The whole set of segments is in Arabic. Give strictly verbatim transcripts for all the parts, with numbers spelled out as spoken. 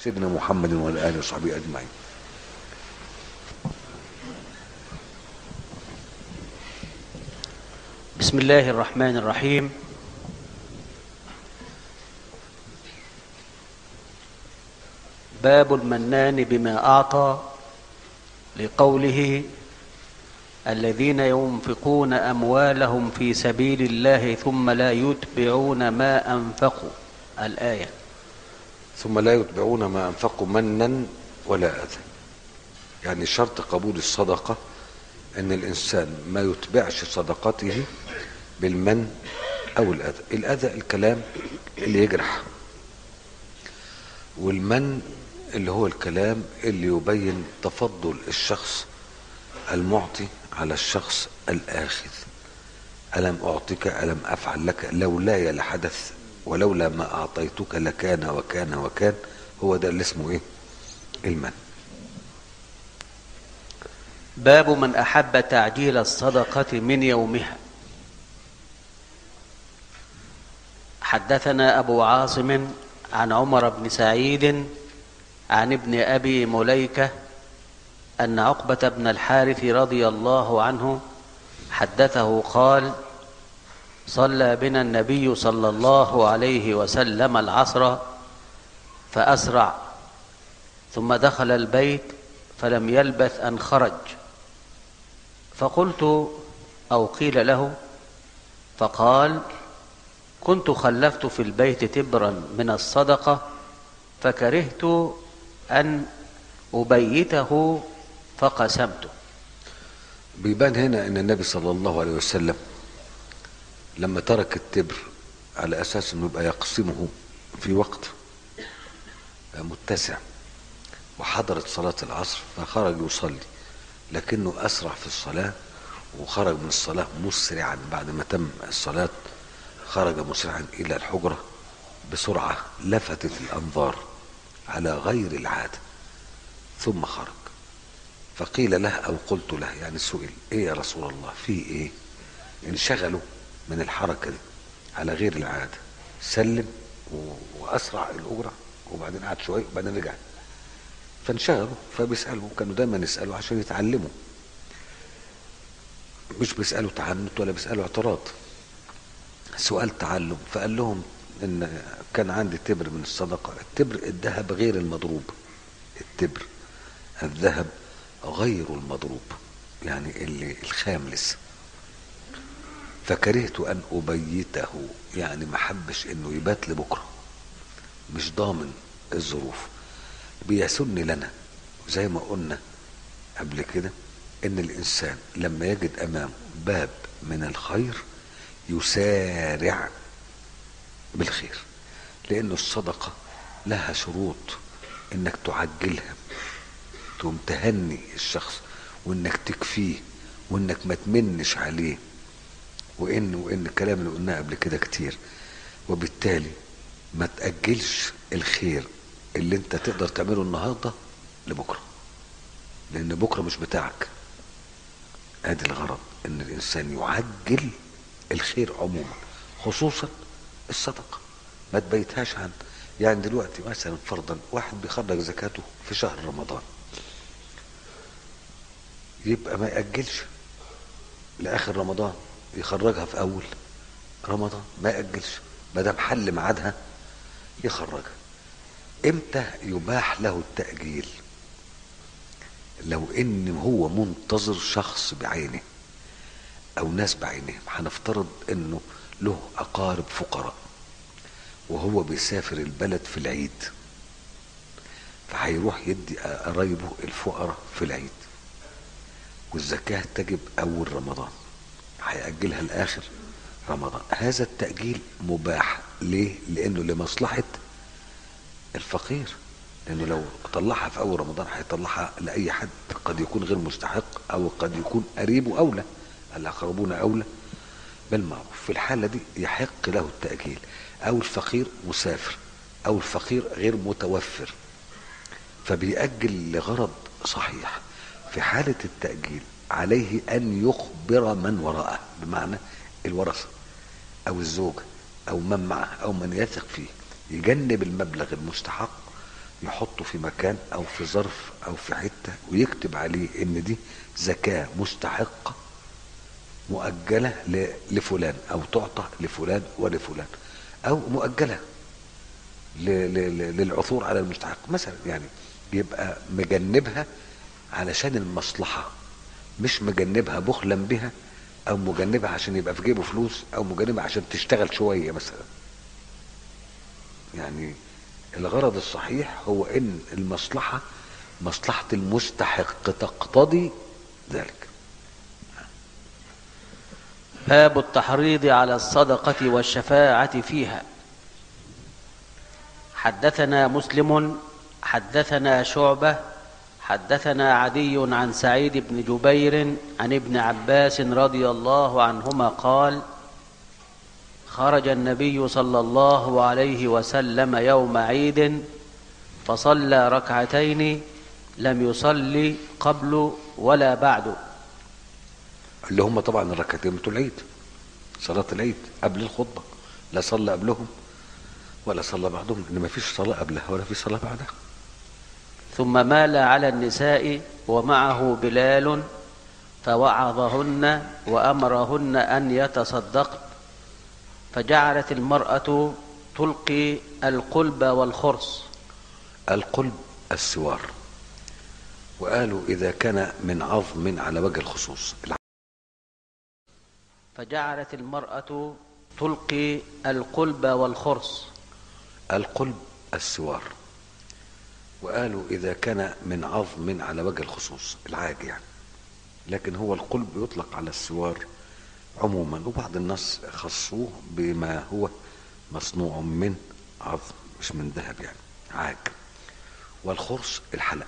سيدنا محمد وعلى آله وصحبه أجمعين. بسم الله الرحمن الرحيم. باب المنان بما أعطى، لقوله: الذين ينفقون أموالهم في سبيل الله ثم لا يتبعون ما أنفقوا، الآية. ثم لا يتبعون ما أنفقوا منا ولا أذى. يعني شرط قبول الصدقة أن الإنسان ما يتبعش صدقته بالمن أو الأذى. الأذى الكلام اللي يجرح، والمن اللي هو الكلام اللي يبين تفضل الشخص المعطي على الشخص الآخذ. ألم أعطيك، ألم أفعل لك، لولاي لحدث، ولولا ما أعطيتك لكان وكان وكان. هو ده اللي اسمه إيه؟ المن. باب من أحب تعجيل الصدقة من يومها. حدثنا أبو عاصم عن عمر بن سعيد عن ابن أبي مليكة أن عقبة بن الحارث رضي الله عنه حدثه قال: صلى بنا النبي صلى الله عليه وسلم العصر فأسرع، ثم دخل البيت فلم يلبث أن خرج، فقلت أو قيل له، فقال: كنت خلفت في البيت تبرا من الصدقة فكرهت أن أبيته فقسمته. بيبان هنا ان النبي صلى الله عليه وسلم لما ترك التبر على اساس انه يبقى يقسمه في وقت متسع، وحضرت صلاة العصر فخرج يصلي، لكنه اسرع في الصلاة وخرج من الصلاة مسرعا. بعد ما تم الصلاة خرج مسرعا الى الحجرة بسرعة لفتت الانظار على غير العادة، ثم خرج. فقيل له او قلت له، يعني سئل: ايه يا رسول الله، في ايه؟ انشغلوا من الحركة دي على غير العادة، سلم واسرع الاجرة وبعدين قعد شوية وبعدين رجع. فانشغلوا فبيسألوا، كانوا دايما يسألوا عشان يتعلموا، مش بيسألوا تعنت ولا بيسألوا اعتراض، سؤال تعلم. فقال لهم ان كان عندي تبر من الصدقة. التبر الذهب غير المضروب، التبر الذهب غير المضروب، يعني اللي الخام لسه. فكرهت ان ابيته، يعني ما حبش انه يبات لبكره، مش ضامن الظروف. بيسن لنا زي ما قلنا قبل كده ان الانسان لما يجد امامه باب من الخير يسارع بالخير، لانه الصدقة لها شروط انك تعجلها، تقوم تهني الشخص وانك تكفيه وانك ما تمنش عليه، وان وان الكلام اللي قلناه قبل كده كتير. وبالتالي ما تأجلش الخير اللي انت تقدر تعمله النهارده لبكره، لان بكره مش بتاعك. ادي الغرض، ان الانسان يعجل الخير عموما، خصوصا الصدقه ما تبيتهاش عن. يعني دلوقتي مثلا فرضا واحد بيخرج زكاته في شهر رمضان، يبقى ما يأجلش لآخر رمضان، يخرجها في أول رمضان، ما يأجلش، ما دام حل ميعادها يخرجها. امتى يباح له التأجيل؟ لو ان هو منتظر شخص بعينه او ناس بعينهم. هنفترض انه له اقارب فقراء وهو بيسافر البلد في العيد، فهيروح يدي قرايبه الفقراء في العيد، والزكاة تجب اول رمضان، هيأجلها لاخر رمضان. هذا التأجيل مباح. ليه؟ لانه لمصلحة الفقير، لانه لو طلعها في اول رمضان هيطلعها لاي حد قد يكون غير مستحق او قد يكون قريبه اولى، الاقربون اولى بالمعروف. في الحالة دي يحق له التأجيل. او الفقير مسافر او الفقير غير متوفر فبيأجل لغرض صحيح. في حالة التأجيل عليه ان يخبر من وراءه، بمعنى الورثة او الزوجة او من معه او من يثق فيه، يجنب المبلغ المستحق يحطه في مكان او في ظرف او في حتة ويكتب عليه ان دي زكاة مستحقة مؤجلة لفلان او تعطى لفلان ولفلان او مؤجلة للعثور على المستحق مثلا، يعني يبقى مجنبها علشان المصلحة، مش مجنبها بخلا بها او مجنبها عشان يبقى في جيبه فلوس او مجنبها عشان تشتغل شوية مثلا. يعني الغرض الصحيح هو ان المصلحة مصلحة المستحق تقتضي ذلك. باب التحريض على الصدقة والشفاعة فيها. حدثنا مسلم حدثنا شعبة حدثنا عدي عن سعيد بن جبير عن ابن عباس رضي الله عنهما قال: خرج النبي صلى الله عليه وسلم يوم عيد فصلى ركعتين لم يصلي قبل ولا بعد، اللي هم طبعا الركعتين بتوع العيد، صلاة العيد قبل الخطبة، لا صلى قبلهم ولا صلى بعدهم، ان ما فيش صلاة قبلها ولا في صلاة بعدها. ثم مال على النساء ومعه بلال فوعظهن وأمرهن أن يتصدقن، فجعلت المرأة تلقي القلب والخرص. القلب السوار، وقالوا إذا كان من عظم على وجه الخصوص. فجعلت المرأة تلقي القلب والخرص. القلب السوار، وقالوا إذا كان من عظم على وجه الخصوص، العاج يعني، لكن هو القلب يطلق على السوار عموما، وبعض الناس خصوه بما هو مصنوع من عظم مش من ذهب يعني عاج. والخرص الحلق.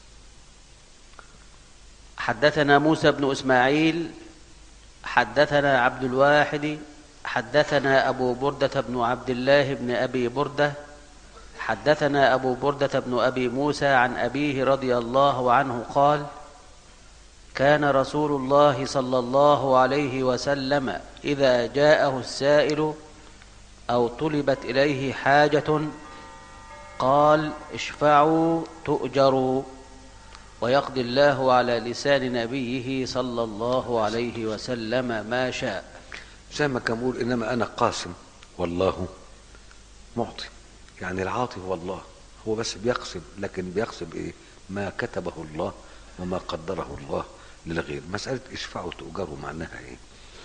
حدثنا موسى بن إسماعيل حدثنا عبد الواحد حدثنا أبو بردة بن عبد الله بن أبي بردة حدثنا أبو بردة بن أبي موسى عن أبيه رضي الله عنه قال: كان رسول الله صلى الله عليه وسلم إذا جاءه السائل أو طلبت إليه حاجة قال: اشفعوا تؤجروا، ويقضي الله على لسان نبيه صلى الله عليه وسلم ما شاء. زي ما كان بيقول إنما أنا قاسم والله معطي، يعني العاطي هو الله، هو بس بيقسم، لكن بيقسم إيه؟ ما كتبه الله وما قدره الله للغير. مسألة اشفعوا تؤجروا معناها إيه؟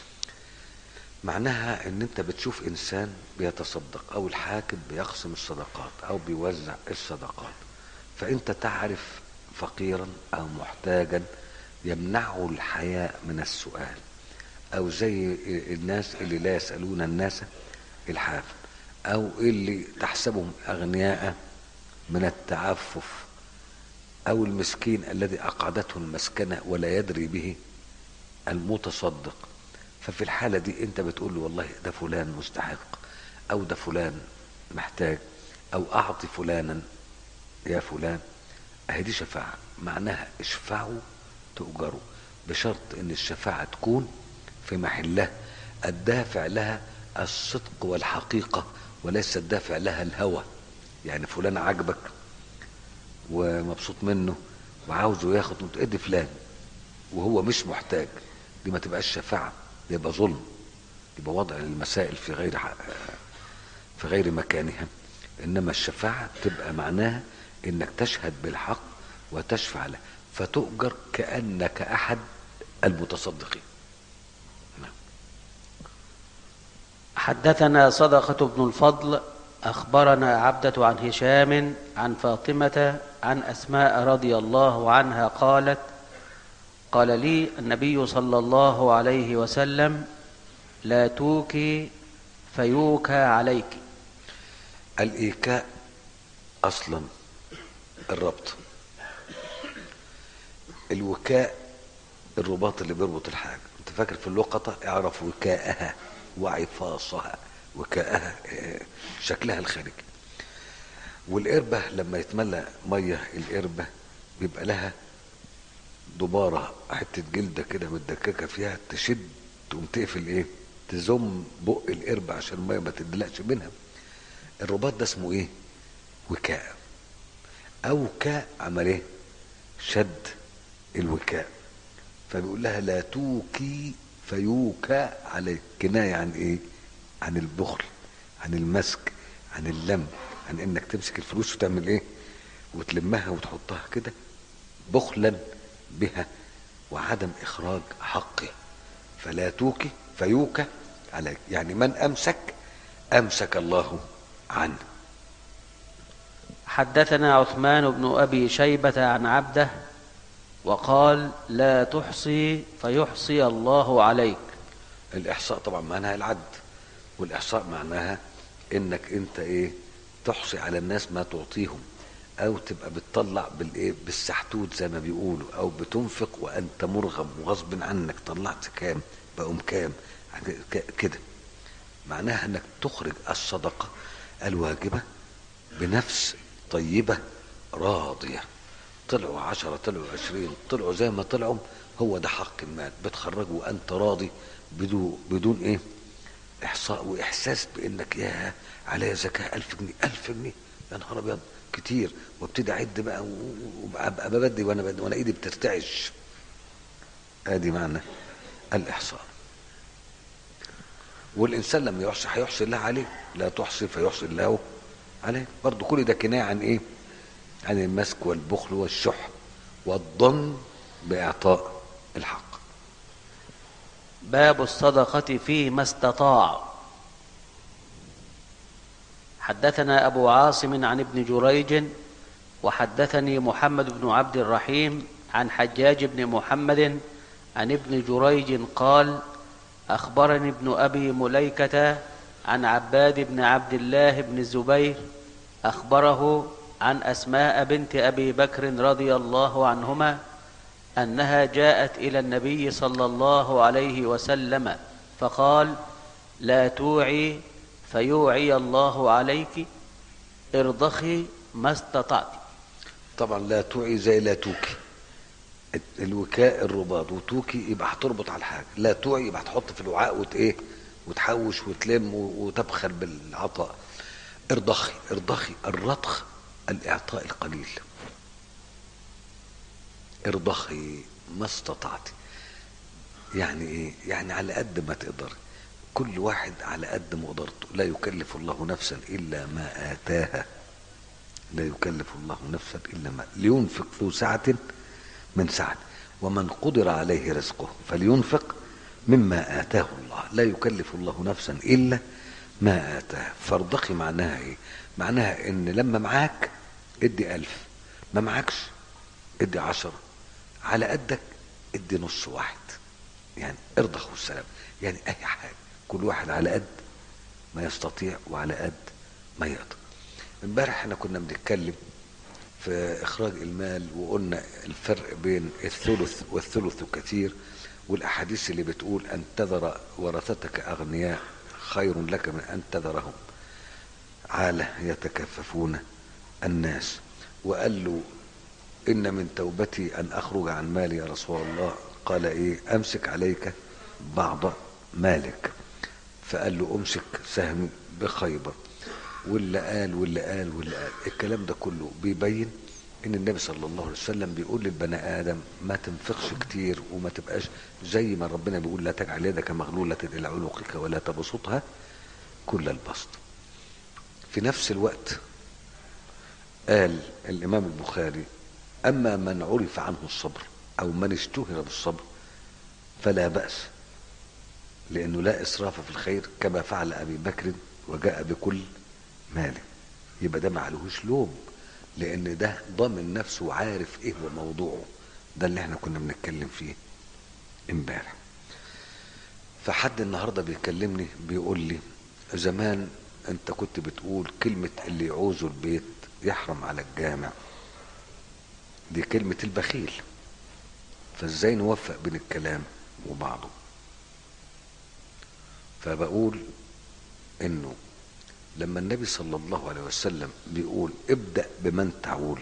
معناها إن أنت بتشوف إنسان بيتصدق أو الحاكم بيقسم الصدقات أو بيوزع الصدقات، فأنت تعرف فقيرا أو محتاجا يمنعه الحياء من السؤال، أو زي الناس اللي لا يسألون الناس الحافا، أو اللي تحسبهم أغنياء من التعفف، أو المسكين الذي أقعدته المسكنة ولا يدري به المتصدق. ففي الحالة دي أنت بتقول له والله ده فلان مستحق، أو ده فلان محتاج، أو أعطي فلانا يا فلان. أهي دي شفاعة، معناها اشفعوا تؤجروا، بشرط أن الشفاعة تكون في محلها، الدافع لها الصدق والحقيقة وليس الدافع لها الهوى. يعني فلان عجبك ومبسوط منه وعاوزه ياخد ادي فلان وهو مش محتاج، دي ما تبقاش شفاعة، دي يبقى ظلم، يبقى وضع المسائل في غير في غير مكانها. انما الشفاعة تبقى معناها انك تشهد بالحق وتشفع له فتؤجر كأنك احد المتصدقين. حدثنا صدقة بن الفضل أخبرنا عبدة عن هشام عن فاطمة عن أسماء رضي الله عنها قالت: قال لي النبي صلى الله عليه وسلم: لا توكي فيوكى عليك. الإيكاء أصلا الربط، الوكاء الرباط اللي بيربط الحاجة. انت فاكر في اللقطة اعرف وكاءها وعفاصها، وكاءها شكلها الخارجي. والقربة لما يتملى مية القربة بيبقى لها دبارة، حتة جلدة كده متدككة فيها تشد تقوم تقفل ايه، تزم بق القربة عشان المية ما تدلقش منها. الرباط ده اسمه ايه؟ وكاء. أوكى عمل ايه؟ شد الوكاء. فبيقول لها لا توكي فيوكى عليك، كناية عن ايه؟ عن البخل، عن المسك، عن اللم، عن انك تمسك الفلوس وتعمل ايه؟ وتلمها وتحطها كده بخلا بها وعدم اخراج حقه. فلا توكي فيوكى عليك، يعني من امسك امسك الله عنه. حدثنا عثمان بن أبي شيبة عن عبده وقال لا تحصي فيحصي الله عليك. الاحصاء طبعا معناها العد، والاحصاء معناها انك انت ايه؟ تحصي على الناس ما تعطيهم، او تبقى بتطلع بالايه؟ بالسحتوت زي ما بيقولوا، او بتنفق وانت مرغم وغصب عنك طلعت كام بقوم كام كده. معناها انك تخرج الصدقة الواجبة بنفس طيبة راضية. طلعوا عشرة، طلعوا عشرين، طلعوا زي ما طلعوا، هو ده حق المال، بتخرجه وانت راضي بدون بدون ايه؟ احصاء واحساس بانك يا عليا زكاة الف جنيه، الف جنيه يا نهار ابيض كتير، وابتدي اعد بقى وابقى ببدي وانا بدي وانا ايدي بترتعش. ادي معنى الاحصاء. والانسان لما يحصي هيحصي الله عليه، لا تحصي فيحصي الله عليه. برضو كل ده كناية عن ايه؟ عن المسك والبخل والشح والظن باعطاء الحق. باب الصدقة فيما استطاع. حدثنا أبو عاصم عن ابن جريج وحدثني محمد بن عبد الرحيم عن حجاج بن محمد عن ابن جريج قال أخبرني ابن أبي مليكة عن عباد بن عبد الله بن الزبير أخبره عن أسماء بنت أبي بكر رضي الله عنهما أنها جاءت إلى النبي صلى الله عليه وسلم فقال لا توعي فيوعي الله عليك، ارضخي ما استطعت. طبعا لا توعي زي لا توكي، الوكاء الرباط، وتوكي يبقى هتربط على الحاجة، لا توعي يبقى هتحط في الوعاء وت ايه؟ وتحوش وتلم وتبخل بالعطاء. ارضخي، ارضخي الرضخ الاعطاء القليل. ارضخي ما استطعت، يعني ايه؟ يعني على قد ما تقدر، كل واحد على قد مقدرته، لا يكلف الله نفسا الا ما اتاها، لا يكلف الله نفسا الا ما، لينفق ذو سعة من سعة، ومن قدر عليه رزقه فلينفق مما آتاه الله، لا يكلف الله نفسا إلا ما آتاه. فارضخي معناها إيه؟ معناها إن لما معاك ادي ألف، ما معاكش ادي عشرة، على قدك ادي نص واحد، يعني ارضخ والسلام. يعني أي حاجة، كل واحد على قد ما يستطيع وعلى قد ما يقدر. امبارح احنا كنا بنتكلم في إخراج المال، وقلنا الفرق بين الثلث والثلث كثير، والأحاديث اللي بتقول أن تذر ورثتك أغنياء خير لك من أن تذرهم عالة يتكففون الناس. وقال له إن من توبتي أن أخرج عن مالي يا رسول الله. قال إيه؟ أمسك عليك بعض مالك. فقال له أمسك سهمي بخيبر. واللي قال واللي قال واللي قال الكلام ده كله بيبين ان النبي صلى الله عليه وسلم بيقول للبني ادم ما تنفقش كتير، وما تبقاش زي ما ربنا بيقول لا تجعل يدك مغلولة الى عنقك ولا تبسطها كل البسط. في نفس الوقت قال الامام البخاري اما من عرف عنه الصبر او من اشتهر بالصبر فلا بأس، لانه لا اسراف في الخير كما فعل ابي بكر وجاء بكل ماله. يبقى ده معلهوش لوم، لان ده ضامن نفسه وعارف ايه هو موضوعه. ده اللي احنا كنا بنتكلم فيه امبارح. فحد النهارده بيكلمني بيقول لي زمان انت كنت بتقول كلمة اللي يعوزه البيت يحرم على الجامع، دي كلمة البخيل، فازاي نوفق بين الكلام وبعضه؟ فبقول انه لما النبي صلى الله عليه وسلم بيقول ابدأ بمن تعول،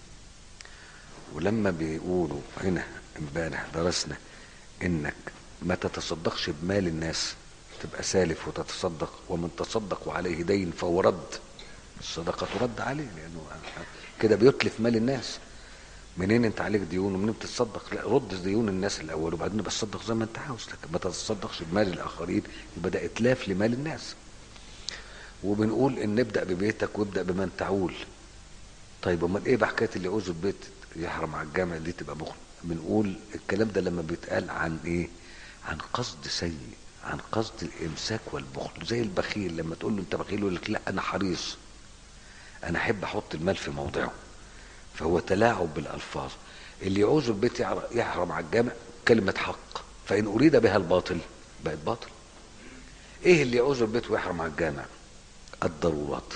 ولما بيقولوا هنا امبارح درسنا انك ما تتصدقش بمال الناس، تبقى سالف وتتصدق، ومن تصدق وعليه دين فهو رد. الصدقة ترد عليه، لأنه كده بيتلف مال الناس. منين انت عليك ديون ومنين بتتصدق؟ لا، رد ديون الناس الاول وبعدين بتصدق زي ما انت عاوز، لكن ما تتصدقش بمال الاخرين، يبقى ده اتلاف لمال الناس. وبنقول ان نبدا ببيتك وابدا بمن تعول. طيب امال ايه بحكايه اللي يعوز البيت يحرم على الجامع دي تبقى بخل؟ بنقول الكلام ده لما بيتقال عن ايه؟ عن قصد سيء، عن قصد الامساك والبخل. زي البخيل لما تقول له انت بخيل يقول لك لا انا حريص، انا احب احط المال في موضعه. فهو تلاعب بالالفاظ. اللي يعوز البيت يحرم على الجامع كلمه حق، فان اريد بها الباطل بقت باطل. ايه اللي يعوز البيت ويحرم على الجامع؟ الضرورات.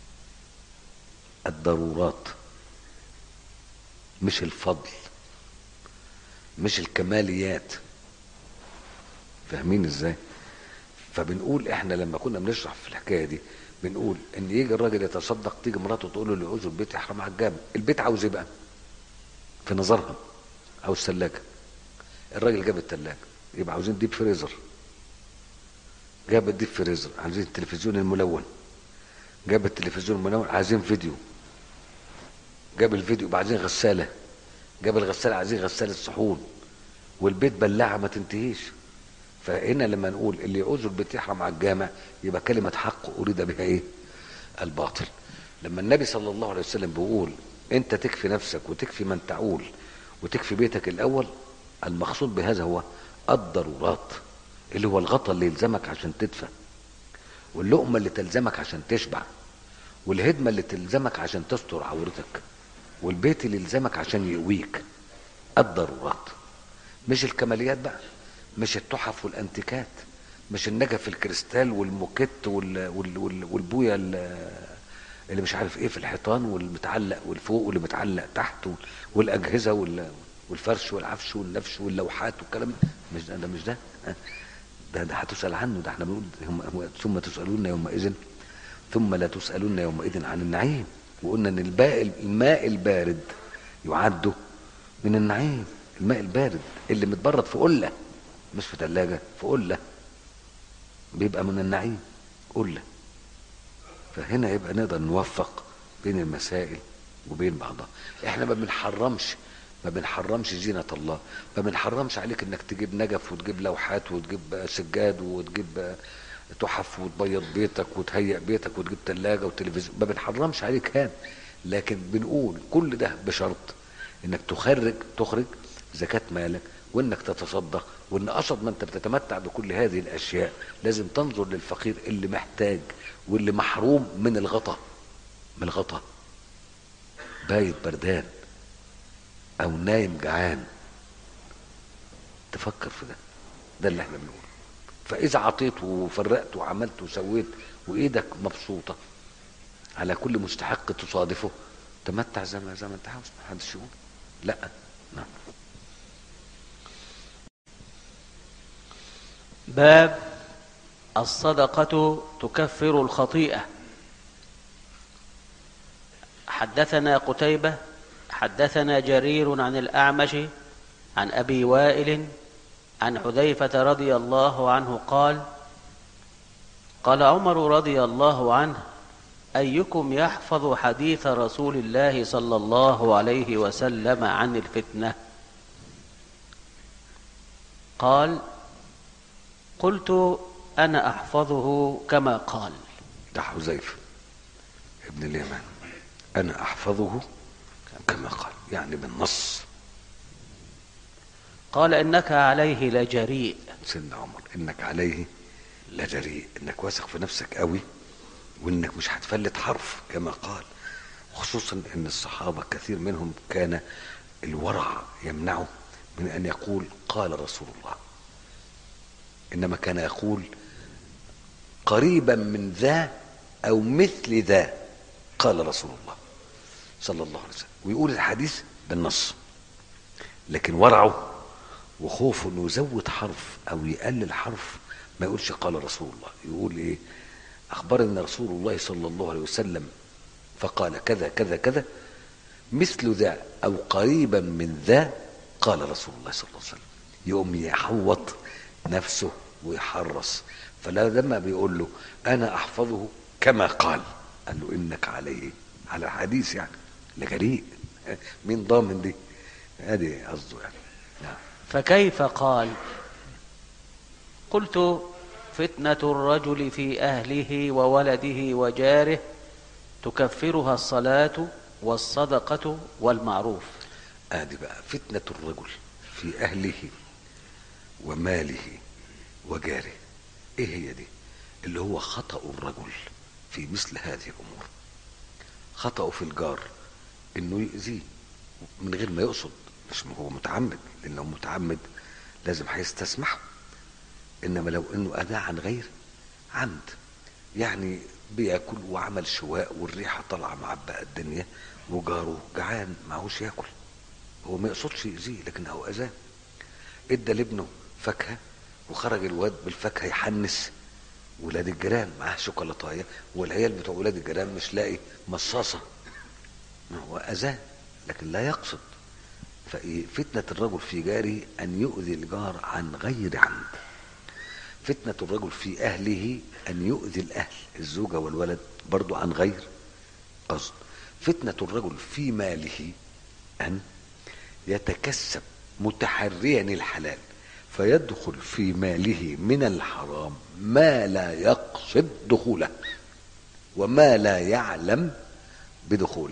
الضرورات مش الفضل، مش الكماليات. فاهمين ازاي؟ فبنقول احنا لما كنا بنشرح في الحكايه دي بنقول ان يجي الراجل يتصدق، تيجي مراته تقول له اللي يعوز البيت يحرم على الجامع. البيت عاوز ايه بقى في نظرها؟ عاوز ثلاجه. الراجل جاب الثلاجه، يبقى عاوزين ديب فريزر. جاب الديب فريزر، عاوزين التلفزيون الملون. جاب التلفزيون الملون، عايزين فيديو. جاب الفيديو، يبقى عايزين غساله. جاب الغساله، عايزين غساله صحون. والبيت بلاعه ما تنتهيش. فهنا لما نقول اللي يعوز البيت يحرم على الجامع يبقى كلمه حق اريد بها ايه؟ الباطل. لما النبي صلى الله عليه وسلم بيقول انت تكفي نفسك وتكفي من تعول وتكفي بيتك الاول، المقصود بهذا هو الضرورات، اللي هو الغطاء اللي يلزمك عشان تدفى، واللقمه اللي تلزمك عشان تشبع، والهدمه اللي تلزمك عشان تستر عورتك، والبيت اللي يلزمك عشان يقويك. الضرورات، مش الكماليات بقى، مش التحف والانتيكات، مش النجف الكريستال والموكيت وال... وال... وال... والبويه اللي مش عارف ايه في الحيطان والمتعلق والفوق واللي متعلق تحت والاجهزه وال... والفرش والعفش والنفش واللوحات والكلام. مش ده, ده مش ده ده ده هتسأل عنه. ده احنا بنقول هم ثم تسألون يومئذ ثم لا تسألون يومئذ عن النعيم. وقلنا ان الباء الماء البارد يعد من النعيم. الماء البارد اللي متبرد في قله مش في ثلاجه، في قله، بيبقى من النعيم قله. فهنا يبقى نقدر نوفق بين المسائل وبين بعضها. احنا ما بنحرمش ما بنحرمش زينة الله، ما بنحرمش عليك انك تجيب نجف وتجيب لوحات وتجيب سجاد وتجيب تحف وتبيض بيتك وتهيئ بيتك وتجيب ثلاجة وتلفزيون، ما بنحرمش عليك هذا. لكن بنقول كل ده بشرط انك تخرج تخرج زكاة مالك، وانك تتصدق، وان قصد ما انت بتتمتع بكل هذه الاشياء لازم تنظر للفقير اللي محتاج واللي محروم من الغطاء، من الغطاء، بايت بردان او نايم جعان. تفكر في ده. ده اللي احنا بنقوله. فاذا عطيت وفرقت وعملت وسويت وايدك مبسوطه على كل مستحق تصادفه، تمتع زي ما زي ما انت عاوز، ما حدش يقول لا. نعم. باب الصدقة تكفر الخطيئة. حدثنا قتيبة حدثنا جرير عن الأعمش عن أبي وائل عن حذيفة رضي الله عنه قال: قال عمر رضي الله عنه: أيكم يحفظ حديث رسول الله صلى الله عليه وسلم عن الفتنة؟ قال: قلت: أنا أحفظه كما قال. ده حذيفة ابن اليمان. أنا أحفظه كما قال، يعني بالنص. قال: إنك عليه لجريء. سيدنا عمر إنك عليه لجريء، إنك واثق في نفسك قوي وإنك مش هتفلت حرف كما قال. خصوصا إن الصحابة كثير منهم كان الورع يمنعه من أن يقول قال رسول الله، إنما كان يقول قريبا من ذا أو مثل ذا قال رسول الله صلى الله عليه وسلم، ويقول الحديث بالنص. لكن ورعه وخوفه انه يزود حرف او يقلل حرف ما يقولش قال رسول الله، يقول ايه؟ اخبرنا رسول الله صلى الله عليه وسلم فقال كذا كذا كذا مثل ذا او قريبا من ذا قال رسول الله صلى الله عليه وسلم. يقوم يحوط نفسه ويحرص. فلا لما بيقول له انا احفظه كما قال، قال له انك عليه، على الحديث يعني لجريء. مين ضامن دي؟ ادي قصده يعني. نعم. فكيف قال؟ قلت فتنة الرجل في أهله وولده وجاره تكفرها الصلاة والصدقة والمعروف. ادي بقى فتنة الرجل في اهله وماله وجاره. ايه هي دي؟ اللي هو خطأ الرجل في مثل هذه الامور. خطأه في الجار انه يؤذيه من غير ما يقصد، مش هو متعمد، لان لو متعمد لازم هيستسمحه. انما لو انه اذاه عن غير عمد، يعني بياكل وعمل شواء والريحه طالعه معبقه الدنيا وجاره جعان معهوش ياكل، هو ما يقصدش يأذيه لكن هو اذاه. ادى لابنه فاكهه وخرج الواد بالفاكهه يحنس ولاد الجيران معاه شوكولاتايه، والعيال بتوع ولاد الجيران مش لاقي مصاصه، ما هو اذاه لكن لا يقصد. ففتنة الرجل في جاره أن يؤذي الجار عن غير عمد. فتنة الرجل في أهله أن يؤذي الأهل الزوجة والولد برضو عن غير قصد. فتنة الرجل في ماله أن يتكسب متحريا الحلال فيدخل في ماله من الحرام ما لا يقصد دخوله وما لا يعلم بدخوله.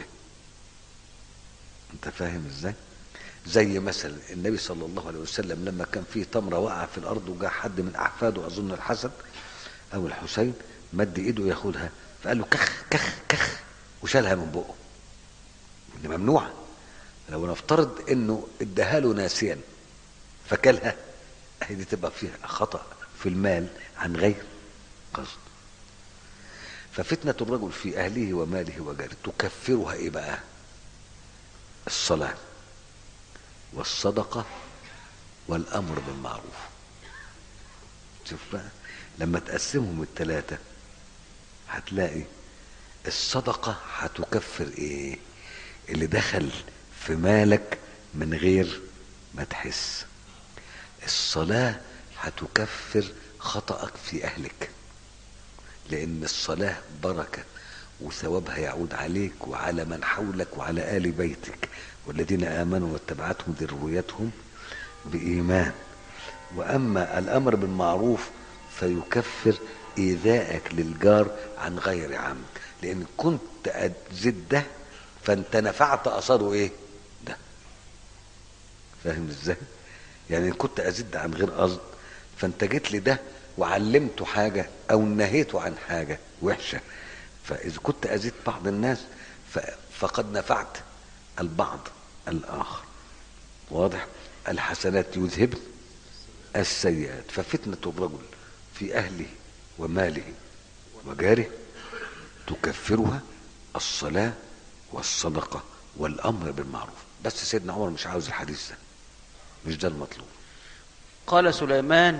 انت فاهم ازاي؟ زي مثلا النبي صلى الله عليه وسلم لما كان فيه تمرة وقع في الارض وجاء حد من احفاده اظن الحسن او الحسين مد ايده ياخدها فقال له كخ كخ كخ وشالها من بقه. دي ممنوعه. لو نفترض انه اداها له ناسيا فكلها، دي تبقى فيها خطأ في المال عن غير قصد. ففتنة الرجل في اهله وماله وجاره تكفرها ايه بقى؟ الصلاة والصدقة والأمر بالمعروف. شوف بقى لما تقسمهم الثلاثة هتلاقي الصدقة هتكفر ايه؟ اللي دخل في مالك من غير ما تحس. الصلاة هتكفر خطأك في أهلك، لأن الصلاة بركة وثوابها يعود عليك وعلى من حولك وعلى آل بيتك والذين آمنوا واتبعتهم ذريتهم بإيمان. وأما الأمر بالمعروف فيكفر إيذائك للجار عن غير عمد، لأن كنت أزد ده فأنت نفعت أثره إيه؟ ده. فاهم إزاي؟ يعني كنت أزد عن غير قصد فأنت جيت لي ده وعلمته حاجة أو نهيته عن حاجة وحشة، فإذا كنت أزيد بعض الناس فقد نفعت البعض الآخر. واضح؟ الحسنات يذهبن السيئات. ففتنة الرجل في أهله وماله وجاره تكفرها الصلاة والصدقة والأمر بالمعروف. بس سيدنا عمر مش عاوز الحديث ده، مش ده المطلوب. قال سليمان: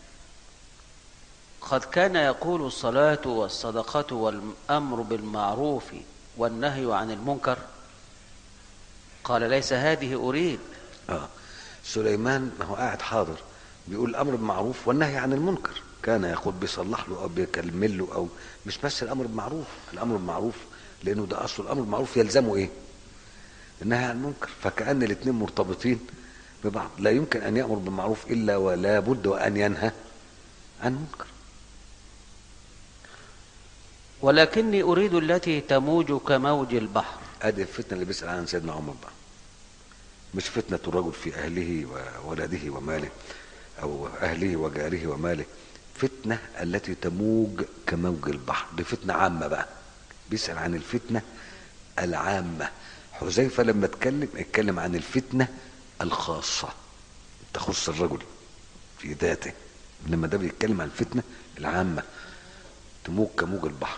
قد كان يقول الصلاة والصدقة والأمر بالمعروف والنهي عن المنكر. قال: ليس هذه أريد. آه. سليمان ما هو قاعد حاضر بيقول الأمر بالمعروف والنهي عن المنكر، كان يقول بيصلح له أو بيكلم له، أو مش بس الأمر بالمعروف. الأمر بالمعروف لأنه ده أصل الأمر بالمعروف يلزمه إيه؟ النهي عن المنكر. فكأن الاثنين مرتبطين ببعض. لا يمكن أن يأمر بالمعروف إلا ولا بد وأن ينهى عن المنكر. ولكني أريد التي تموج كموج البحر. ادي الفتنه اللي بيسأل عنها سيدنا عمر بقى، مش فتنه الرجل في اهله وولده وماله او اهله وجاره وماله، فتنه التي تموج كموج البحر. دي فتنه عامه بقى، بيسأل عن الفتنه العامه. حذيفه لما اتكلم اتكلم عن الفتنه الخاصه تخص الرجل في ذاته، انما ده بيتكلم عن الفتنه العامه تموج كموج البحر.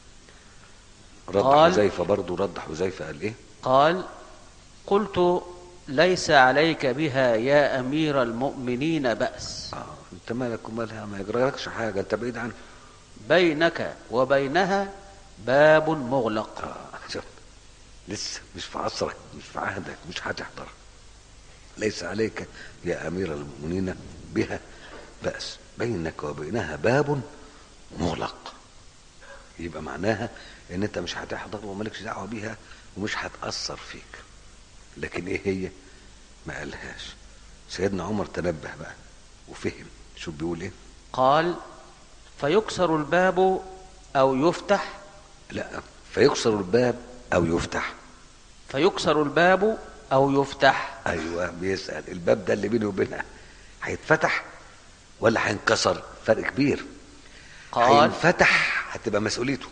رد حذيفه برضه، رد حذيفه قال ايه؟ قال: قلت: ليس عليك بها يا امير المؤمنين بأس. اه انت مالك ومالها، ما يجرالكش حاجه، انت بعيد عنها. بينك وبينها باب مغلق. اه شفت، لسه مش في عصرك، مش في عهدك، مش هتحضر. ليس عليك يا امير المؤمنين بها بأس، بينك وبينها باب مغلق. يبقى معناها ان انت مش هتحضر ومالكش دعوه بيها ومش هتاثر فيك. لكن ايه هي؟ ما قالهاش. سيدنا عمر تنبه بقى وفهم. شو بيقول ايه؟ قال: فيكسر الباب أو يفتح. لا، فيكسر الباب او يفتح. فيكسر الباب أو يفتح. ايوه، بيسأل الباب ده اللي بيني وبينها هيتفتح ولا هينكسر؟ فرق كبير. قال: هينفتح هتبقى مسؤوليته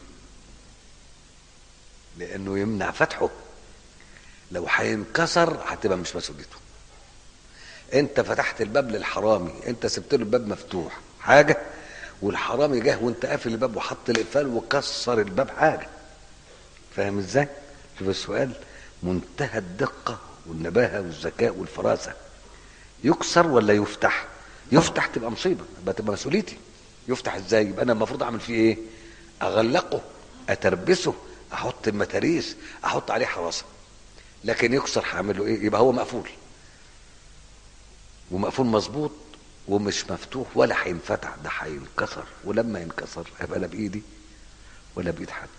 لانه يمنع فتحه. لو هينكسر هتبقى مش مسؤوليته. انت فتحت الباب للحرامي، انت سبت له الباب مفتوح حاجه، والحرامي جه وانت قافل الباب وحط الاقفال وكسر الباب حاجه. فاهم ازاي؟ شوف السؤال، منتهى الدقه والنباهه والذكاء والفراسه. يكسر ولا يفتح؟ يفتح تبقى مصيبه، يبقى تبقى مسؤوليتي. يفتح ازاي؟ يبقى انا المفروض اعمل فيه ايه؟ اغلقه، اتربسه، احط المتاريس، احط عليه حراسه. لكن يكسر هعمل له ايه؟ يبقى هو مقفول، ومقفول مظبوط ومش مفتوح ولا هينفتح، ده هينكسر. ولما ينكسر هيبقى لا بايدي ولا بايد حد.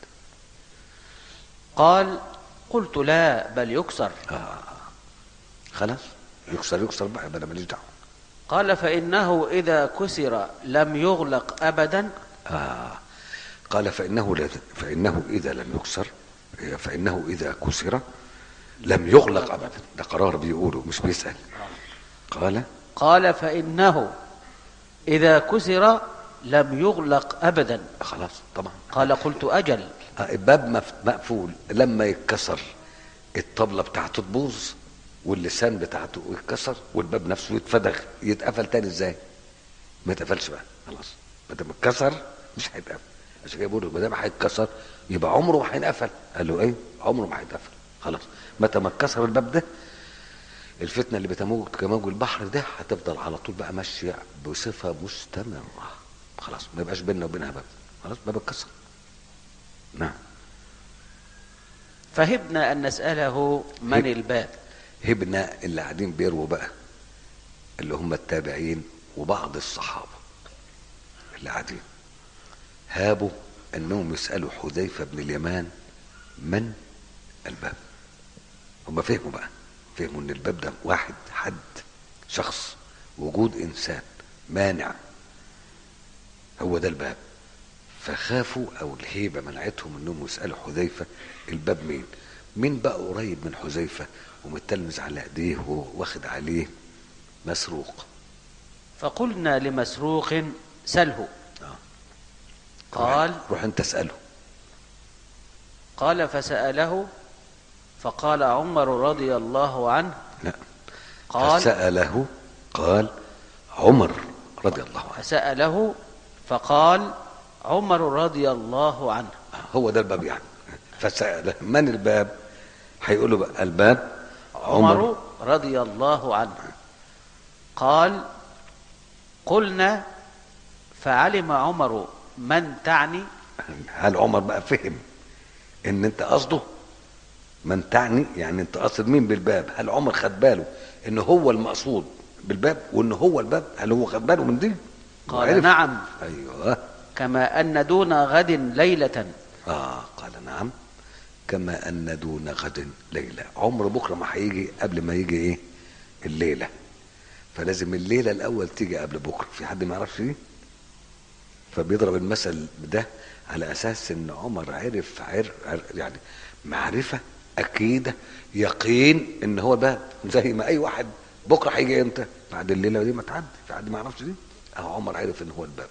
قال: قلت: لا، بل يكسر. آه. خلاص، يكسر يكسر بقى، يبقى انا ماليش دعوه. قال: فإنه إذا كسر لم يغلق أبدا. آه. قال: فإنه لا فإنه إذا لم يكسر فإنه إذا كسر لم يغلق أبدا. ده قرار بيقوله مش بيسأل. قال قال: فإنه إذا كسر لم يغلق أبدا. خلاص طبعا. قال: قلت: أجل. آه، الباب مف- مقفول، لما يتكسر الطبلة بتاعته تبوظ واللسان بتاعته يتكسر والباب نفسه يتفدغ، يتقفل تاني ازاي؟ ما يتقفلش بقى خلاص، ما دام اتكسر مش هيتقفل. عشان كده بيقولوا ما دام هيتكسر يبقى عمره ما هينقفل. قال له ايه؟ عمره ما هيتقفل. خلاص، متى ما اتكسر الباب ده الفتنه اللي بتموج كموج البحر ده هتفضل على طول بقى ماشيه بصفه مستمره. خلاص ما يبقاش بيننا وبينها باب، خلاص باب اتكسر. نعم. فهبنا أن نسأله من هب. الباب. هبنا اللي قاعدين بيروا بقى، اللي هم التابعين وبعض الصحابه اللي قاعدين، هابوا انهم يسالوا حذيفه بن اليمان من الباب. هم فهموا بقى، فهموا ان الباب ده واحد، حد، شخص، وجود انسان مانع، هو ده الباب. فخافوا او الهيبه منعتهم انهم يسالوا حذيفه الباب مين. مين بقى قريب من حذيفه ومتلمذ على ايديه واخد عليه؟ مسروق. فقلنا لمسروق: سله. آه. قال: روح انت اساله. قال: فسأله فقال عمر رضي الله عنه. لا، قال: فسأله قال عمر رضي الله عنه. فسأله فقال عمر رضي الله عنه. هو ده الباب يعني. فسأله من الباب؟ هيقولوا بقى الباب عمر, عمر رضي الله عنه. قال: قلنا: فعلم عمر من تعني. هل عمر بقى فهم ان انت قصده من تعني؟ يعني انت قصد مين بالباب؟ هل عمر خد باله ان هو المقصود بالباب وان هو الباب؟ هل هو خد باله من دي؟ قال: وعرف؟ نعم. ايوه. كما أن دون غد ليلة. اه قال نعم كما ان دون غد ليله. عمر بكره ما هيجي قبل ما يجي ايه؟ الليله. فلازم الليله الاول تيجي قبل بكره. في حد ما يعرفش دي؟ فبيضرب المثل ده على اساس ان عمر عرف عر عر يعني معرفه اكيده يقين ان هو الباب، زي ما اي واحد بكره هيجي امتى؟ بعد الليله دي ما تعدي. في حد ما يعرفش دي؟ اهو عمر عرف ان هو الباب.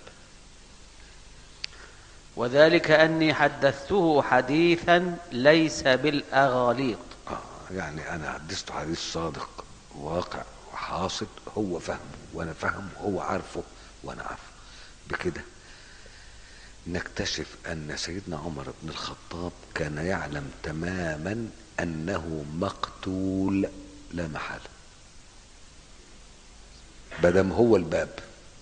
وذلك أني حدثته حديثا ليس بالأغاليط. اه يعني انا حدثته حديث صادق واقع وحاصل، هو فهمه وانا فهمه، هو عارفه وانا عارفه. بكده نكتشف ان سيدنا عمر بن الخطاب كان يعلم تماما انه مقتول لا محاله. بدم هو الباب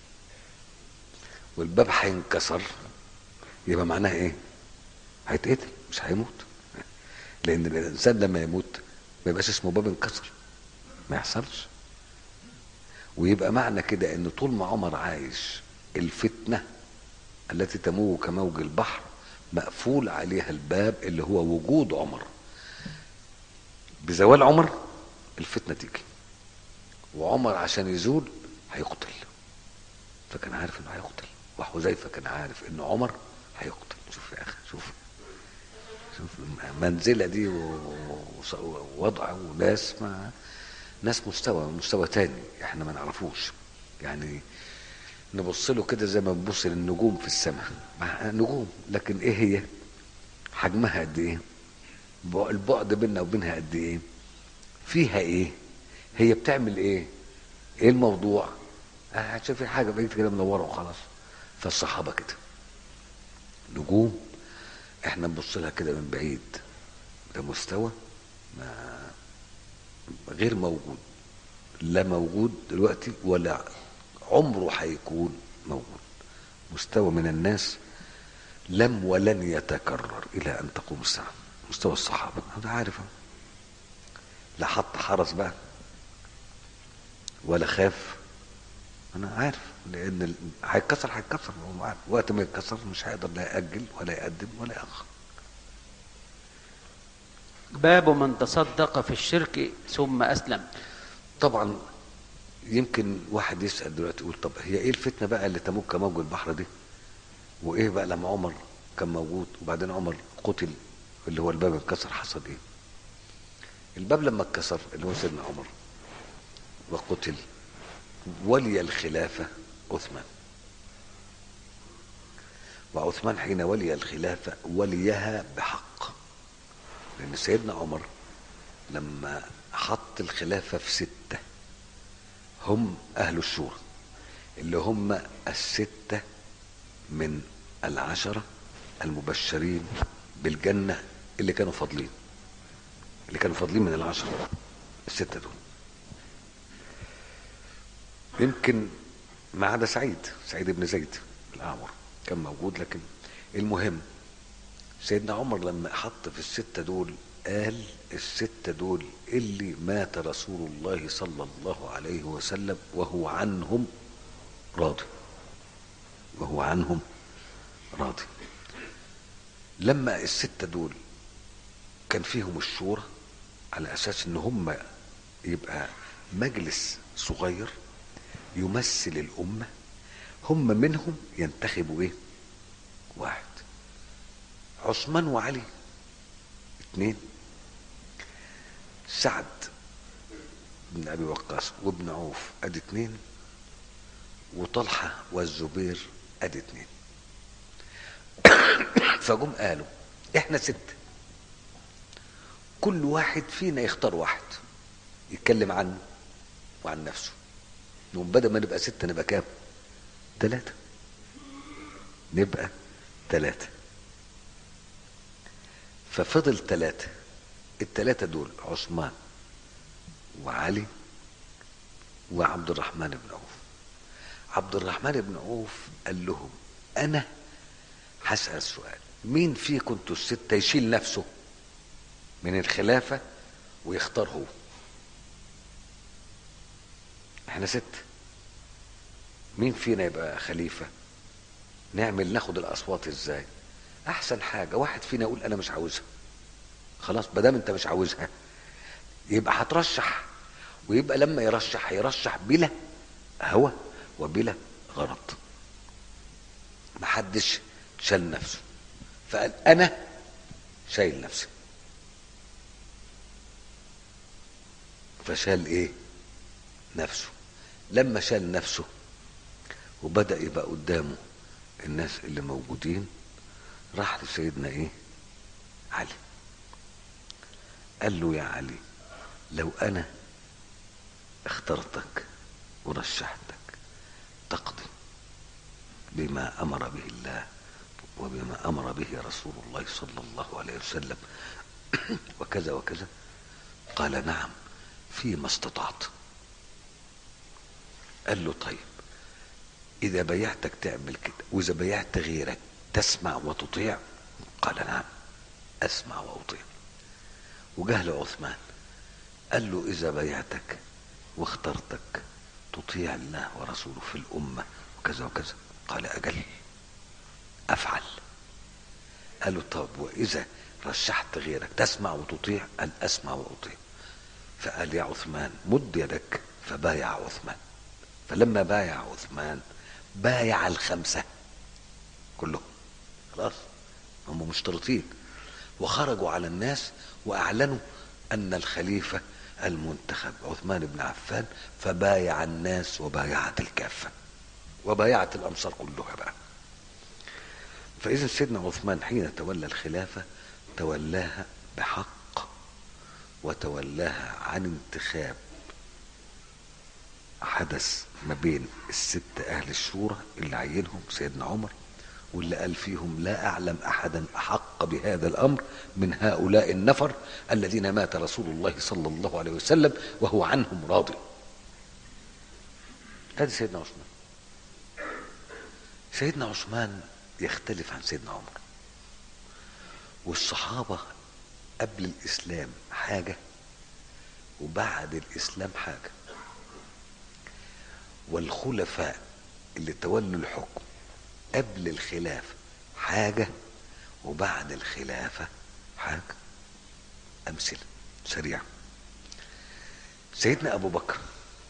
والباب هينكسر يبقى معناه ايه؟ هيتقتل مش هيموت. لان الانسان لما يموت ما يبقاش اسمه باب انكسر، ما يحصلش. ويبقى معنى كده ان طول ما عمر عايش الفتنه التي تموج كموج البحر مقفول عليها الباب اللي هو وجود عمر. بزوال عمر الفتنة تيجي، وعمر عشان يزول هيقتل، فكان عارف انه هيقتل، وحذيفة كان عارف انه عمر هيقتل. شوف يا اخي، شوف شوف المنزلة دي ووضع وناس، ما ناس مستوى مستوى تاني احنا ما نعرفوش. يعني نبص له كده زي ما بنبص للنجوم في السماء، نجوم، لكن ايه هي حجمها قد ايه، البعد بيننا وبينها قد ايه، فيها ايه، هي بتعمل ايه، ايه الموضوع، هتشوفي حاجه بقيت كده منوره وخلاص. فالصحابه كده نجوم، احنا نبص لها كده من بعيد، ده مستوى ما غير موجود، لا موجود دلوقتي ولا عمره هيكون موجود. مستوى من الناس لم ولن يتكرر الى ان تقوم الساعه. مستوى الصحابه انا عارف، لا حط حرس بقى ولا خاف، انا عارف، لان هيتكسر هيتكسر، وقت ما يتكسر مش هيقدر لا يأجل ولا يقدم ولا يأخر. باب من تصدق في الشرك ثم أسلم. طبعا يمكن واحد يسأل دلوقتي يقول طب هي ايه الفتنة بقى اللي تموج كموج البحر دي، وايه بقى لما عمر كان موجود وبعدين عمر قتل اللي هو الباب اتكسر حصل ايه؟ الباب لما اتكسر اللي هو سيدنا عمر وقتل، ولي الخلافة عثمان، وعثمان حين ولي الخلافة وليها بحق، لأن سيدنا عمر لما حط الخلافة في ستة هم أهل الشورى، اللي هم الستة من العشرة المبشرين بالجنة اللي كانوا فاضلين، اللي كانوا فاضلين من العشرة الستة دول، يمكن ما عدا سعيد سعيد بن زيد الأعور كان موجود. لكن المهم سيدنا عمر لما حط في الستة دول قال الستة دول اللي مات رسول الله صلى الله عليه وسلم وهو عنهم راضي، وهو عنهم راضي. لما الستة دول كان فيهم الشورى على أساس ان هم يبقى مجلس صغير يمثل الأمة، هم منهم ينتخبوا ايه؟ واحد. عثمان وعلي اثنين، سعد بن ابي وقاص وابن عوف ادي اثنين، وطلحة والزبير ادي اثنين. فجم قالوا احنا ستة، كل واحد فينا يختار واحد يتكلم عنه وعن نفسه، نقوم بدل ما نبقى ستة نبقى كام؟ ثلاثة، نبقى ثلاثة. ففضل ثلاثة، الثلاثة دول عثمان وعلي وعبد الرحمن بن عوف. عبد الرحمن بن عوف قال لهم انا هسأل سؤال، مين فيكم انتوا الستة يشيل نفسه من الخلافة ويختار هو؟ احنا ستة، مين فينا يبقى خليفة؟ نعمل ناخد الاصوات ازاي؟ احسن حاجة واحد فينا يقول انا مش عاوزها، خلاص بدام انت مش عاوزها يبقى هترشح، ويبقى لما يرشح هيرشح بلا هوى وبلا غرض، محدش شال نفسه. فقال انا شايل نفسي، فشال ايه؟ نفسه. لما شال نفسه وبدأ يبقى قدامه الناس اللي موجودين، راح لسيدنا ايه؟ علي، قال له يا علي لو انا اخترتك ورشحتك تقضي بما امر به الله وبما امر به رسول الله صلى الله عليه وسلم وكذا وكذا؟ قال نعم فيما استطعت. قال له طيب اذا بيعتك تعمل كده، واذا بيعت غيرك تسمع وتطيع؟ قال نعم اسمع واطيع. وجهل عثمان قال له اذا بيعتك واخترتك تطيع الله ورسوله في الامه وكذا وكذا؟ قال اجل افعل. قالوا طب واذا رشحت غيرك تسمع وتطيع؟ قال اسمع واطيع. فقال يا عثمان مد يدك، فبايع عثمان. فلما بايع عثمان بايع الخمسة كلهم، خلاص هم مشترطين، وخرجوا على الناس واعلنوا ان الخليفة المنتخب عثمان بن عفان، فبايع الناس وبايعت الكافة وبايعت الامصار كلها بقى. فاذا سيدنا عثمان حين تولى الخلافة تولاها بحق، وتولاها عن انتخاب حدث ما بين الست اهل الشورى اللي عينهم سيدنا عمر، واللي قال فيهم لا اعلم احدا احق بهذا الامر من هؤلاء النفر الذين مات رسول الله صلى الله عليه وسلم وهو عنهم راضي. هذا سيدنا عثمان. سيدنا عثمان يختلف عن سيدنا عمر. والصحابة قبل الاسلام حاجة وبعد الاسلام حاجة، والخلفاء اللي تولوا الحكم قبل الخلافة حاجة وبعد الخلافة حاجة. أمثلة سريعة. سيدنا أبو بكر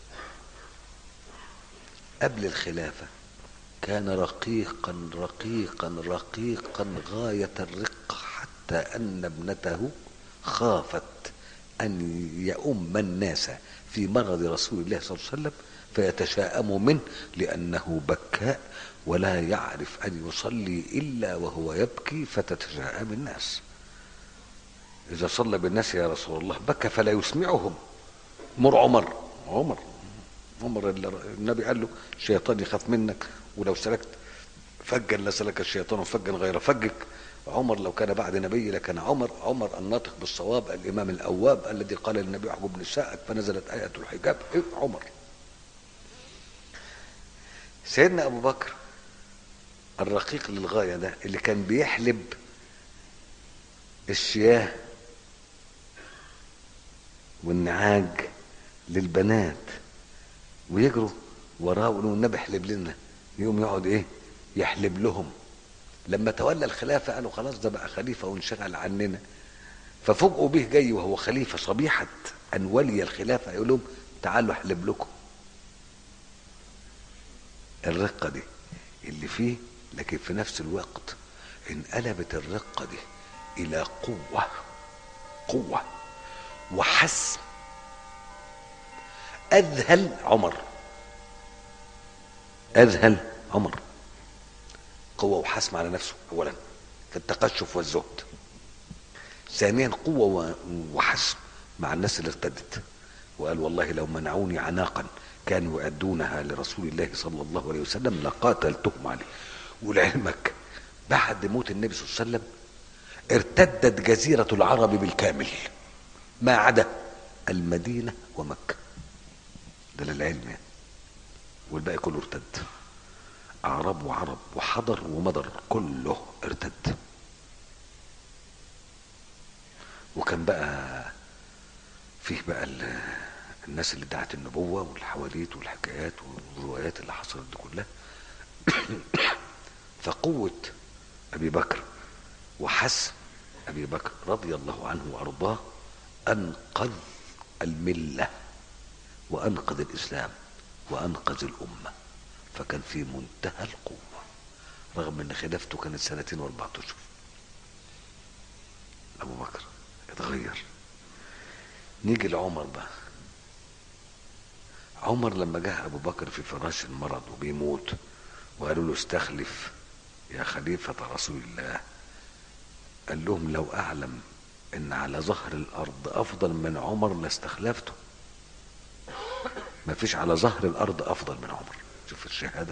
قبل الخلافة كان رقيقا رقيقا رقيقا غاية الرقة، حتى أن ابنته خافت أن يؤم الناس في مرض رسول الله صلى الله عليه وسلم فيتشاءموا منه، لأنه بكاء ولا يعرف أن يصلي إلا وهو يبكي فتتشاءم الناس. إذا صلى بالناس يا رسول الله بكى فلا يسمعهم. مر عمر عمر عمر النبي قال له الشيطان يخاف منك، ولو سلكت فجا لسلك الشيطان فجا غير فجك. عمر لو كان بعد نبي لكان عمر عمر الناطق بالصواب الإمام الأواب الذي قال للنبي احجب نساءك فنزلت آية الحجاب. عمر. سيدنا أبو بكر الرقيق للغاية ده اللي كان بيحلب الشياه والنعاج للبنات ويجروا وراه ويقولوا النبي احلب لنا، يقوم يقعد ايه يحلب لهم. لما تولى الخلافة قالوا خلاص ده بقى خليفة وانشغل عننا، ففوجئوا به جاي وهو خليفة صبيحة أن ولي الخلافة يقول لهم تعالوا احلب لكم. الرقة دي اللي فيه، لكن في نفس الوقت انقلبت الرقة دي إلى قوة قوة وحسم أذهل عمر. أذهل عمر قوة وحسم على نفسه أولا في التقشف والزهد، ثانيا قوة وحسم مع الناس اللي ارتدت، وقال والله لو منعوني عناقا كانوا يؤدونها لرسول الله صلى الله عليه وسلم لقاتلتهم عليه. ولعلمك بعد موت النبي صلى الله عليه وسلم ارتدت جزيرة العرب بالكامل ما عدا المدينة ومكة، ده للعلم يعني، والباقي كله ارتد، أعراب وعرب وحضر ومضر كله ارتد. وكان بقى فيه بقى الناس اللي ادعت النبوة والحواديت والحكايات والروايات اللي حصلت دي كلها. فقوة أبي بكر وحسم أبي بكر رضي الله عنه وأرضاه أنقذ الملة وأنقذ الإسلام وأنقذ الأمة، فكان في منتهى القوة رغم أن خلافته كانت سنتين واربعة أشهر. أبو بكر اتغير. نيجي لعمر بقى. عمر لما جاء أبو بكر في فراش المرض وبيموت وقالوا له استخلف يا خليفة رسول الله، قال لهم لو أعلم إن على ظهر الأرض أفضل من عمر لاستخلفته. ما فيش على ظهر الأرض أفضل من عمر. شوف الشهادة.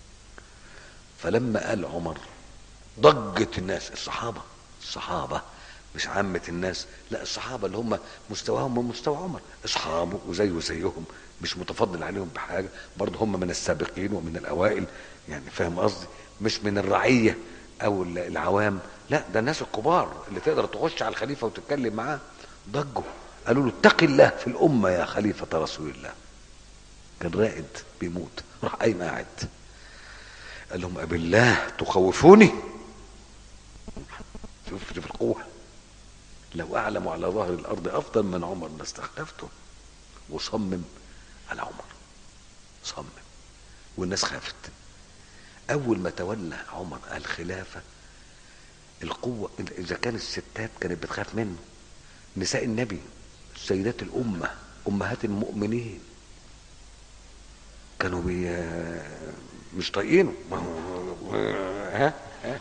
فلما قال عمر ضجت الناس، الصحابة الصحابة مش عامة الناس، لا الصحابة اللي هم مستواهم من مستوى عمر، اصحابه وزيه زيهم، مش متفضل عليهم بحاجة، برضه هم من السابقين ومن الأوائل يعني، فاهم قصدي؟ مش من الرعية أو العوام، لا ده الناس الكبار اللي تقدر تخش على الخليفة وتتكلم معاه. ضجوا قالوا له اتق الله في الأمة يا خليفة رسول الله. كان رائد بيموت، راح قايم قاعد قال لهم أبالله تخوفوني؟ في القوة. لو أعلم على ظهر الأرض أفضل من عمر لاستخلفته. وصمم على عمر، صمم، والناس خافت. أول ما تولى عمر الخلافة القوة، إذا كان الستات كانت بتخاف منه، نساء النبي سيدات الأمة أمهات المؤمنين كانوا بي مش طايقينه. ها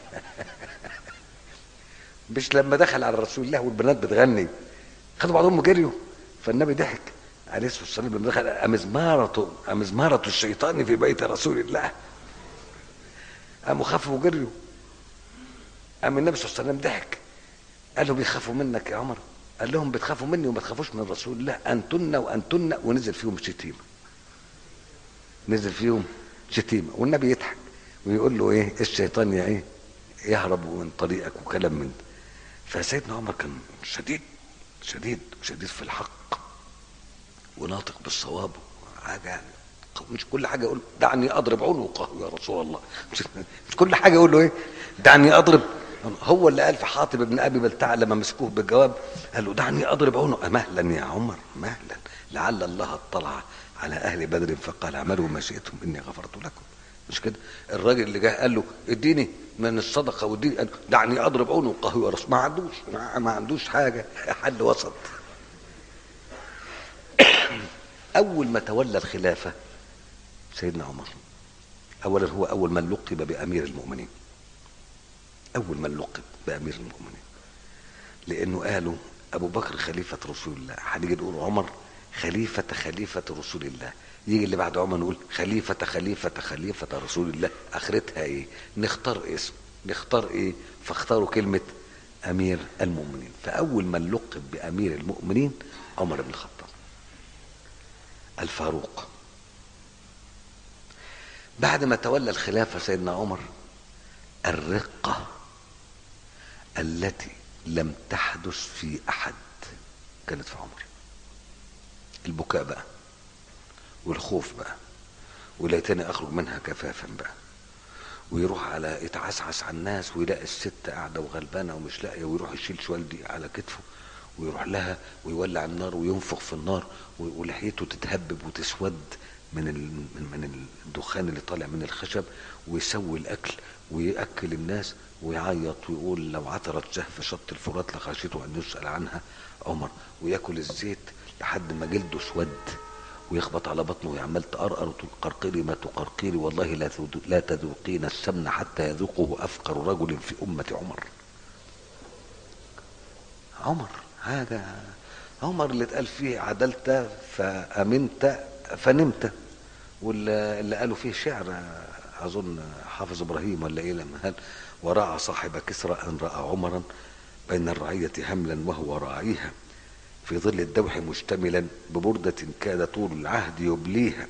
مش لما دخل على رسول الله والبنات بتغني خدوا بعضهم وجريوا، فالنبي ضحك عليه الصلاه والسلام لما دخل امزمارة امزمارة الشيطان في بيت رسول الله، قاموا خافوا وجريوا. قام النبي صلى الله عليه وسلم ضحك قال له بيخافوا منك يا عمر؟ قال لهم بتخافوا مني وما تخافوش من رسول الله، انتن وانتن، ونزل فيهم شتيمه، نزل فيهم شتيمه، والنبي يضحك ويقول له ايه الشيطان يا ايه يهرب من طريقك وكلام من ده. فسيدنا عمر كان شديد شديد شديد في الحق وناطق بالصواب. حاجه مش كل حاجه يقول دعني اضرب عنقه يا رسول الله، مش, مش كل حاجه يقول له ايه دعني اضرب. هو اللي قال في حاطب ابن ابي بلتع لما مسكوه بالجواب قال له دعني اضرب عنقه. مهلا يا عمر مهلا، لعل الله اطلع على اهل بدر فقال اعملوا ما شئتم اني غفرت لكم. مش كده؟ الراجل اللي جه قال له اديني من الصدقه واديني، قال دعني اضرب عنقه يا رسول، ما عندوش ما عندوش حاجه حل وسط. اول ما تولى الخلافه سيدنا عمر اولا هو اول من لقب بامير المؤمنين، اول من لقب بامير المؤمنين، لانه قالوا ابو بكر خليفه رسول الله، هنيجي نقول عمر خليفه خليفه رسول الله، يجي اللي بعد عمر نقول خليفه خليفه خليفه رسول الله، اخرتها ايه؟ نختار اسم، نختار ايه؟ فاختاروا كلمه امير المؤمنين. فاول من لقب بامير المؤمنين عمر بن الخطاب الفاروق. بعد ما تولى الخلافه سيدنا عمر الرقه التي لم تحدث في احد كانت في عمر. البكاء بقى والخوف بقى، وليتني اخرج منها كفافا بقى، ويروح على يتعسعس على الناس ويلاقي الست قاعده وغلبانه ومش لاقيه، ويروح يشيل شوال دي على كتفه ويروح لها ويولع النار وينفخ في النار ولحيته تتهبب وتسود من من الدخان اللي طالع من الخشب، ويسوي الاكل ويأكل الناس ويعيط ويقول لو عثرت شهف شط الفرات لخشيته ان يسأل عنها عمر، وياكل الزيت لحد ما جلده اسود ويخبط على بطنه ويعمل تقرقر وتقول قرقري ما تقرقري والله لا لا تذوقين السمن حتى يذوقه افقر رجل في امه عمر. عمر هذا عمر اللي اتقال فيه عدلت فامنت فنمت، واللي قالوا فيه شعر اظن حافظ ابراهيم ولا ايه لما قال وراعى صاحب كسرى ان راى عمرا بين الرعيه هملا وهو راعيها في ظل الدوح مشتملا ببردة كاد طول العهد يبليها،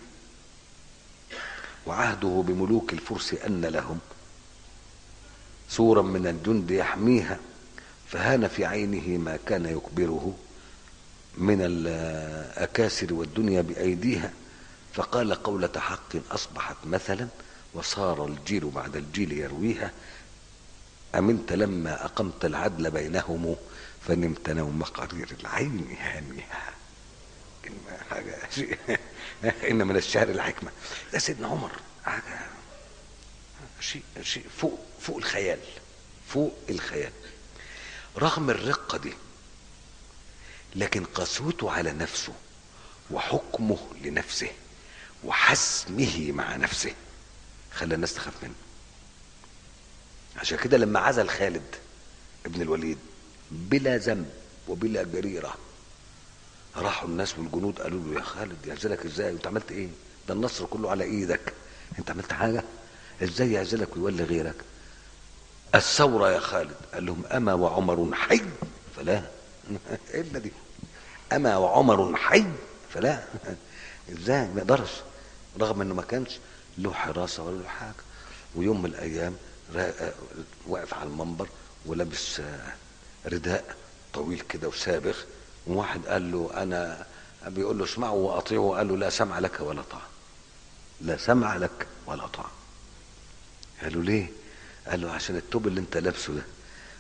وعهده بملوك الفرس أن لهم سورا من الجند يحميها، فهان في عينه ما كان يكبره من الأكاسر والدنيا بأيديها، فقال قولة حق أصبحت مثلا وصار الجيل بعد الجيل يرويها، أمنت لما أقمت العدل بينهم فنمت نوم قرير العين هانيها. حاجة شيء إن من الشعر الحكمة. ده سيدنا عمر حاجة شيء شيء فوق فوق الخيال، فوق الخيال، رغم الرقة دي لكن قسوته على نفسه وحكمه لنفسه وحسمه مع نفسه خلى الناس تخاف منه. عشان كده لما عزل خالد ابن الوليد بلا ذنب وبلا جريرة راحوا الناس والجنود قالوا له يا خالد يعزلك ازاي؟ انت عملت ايه؟ ده النصر كله على ايدك، انت عملت حاجة؟ ازاي يعزلك ويولي غيرك؟ الثورة يا خالد. قال لهم اما وعمر حي فلا. الا دي اما وعمر حي فلا. ازاي؟ ما يقدرش، رغم انه ما كانش له حراسة ولا له حاجة. ويوم من الايام واقف على المنبر ولابس رداء طويل كده وسابغ، وواحد قال له انا بيقول له اسمعوا واطيعوا، قال له لا سمع لك ولا طاعة، لا سمع لك ولا طاعة. قال له ليه؟ قال له عشان التوب اللي انت لابسه ده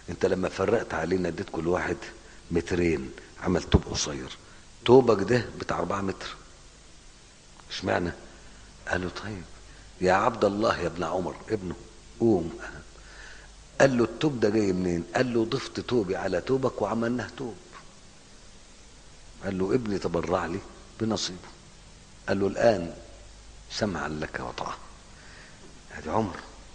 انت لما فرقت علينا اديت كل واحد مترين، عمل توب قصير، توبك ده بتاع أربعة متر، اشمعنى؟ قال له طيب يا عبد الله يا ابن عمر ابنه قوم. قال له التوب ده جاي منين؟ قال له ضفت توبي على توبك وعملناه توب. قال له ابني تبرع لي بنصيبه. قال له الآن سمعا لك وطاعة. هذه عمر.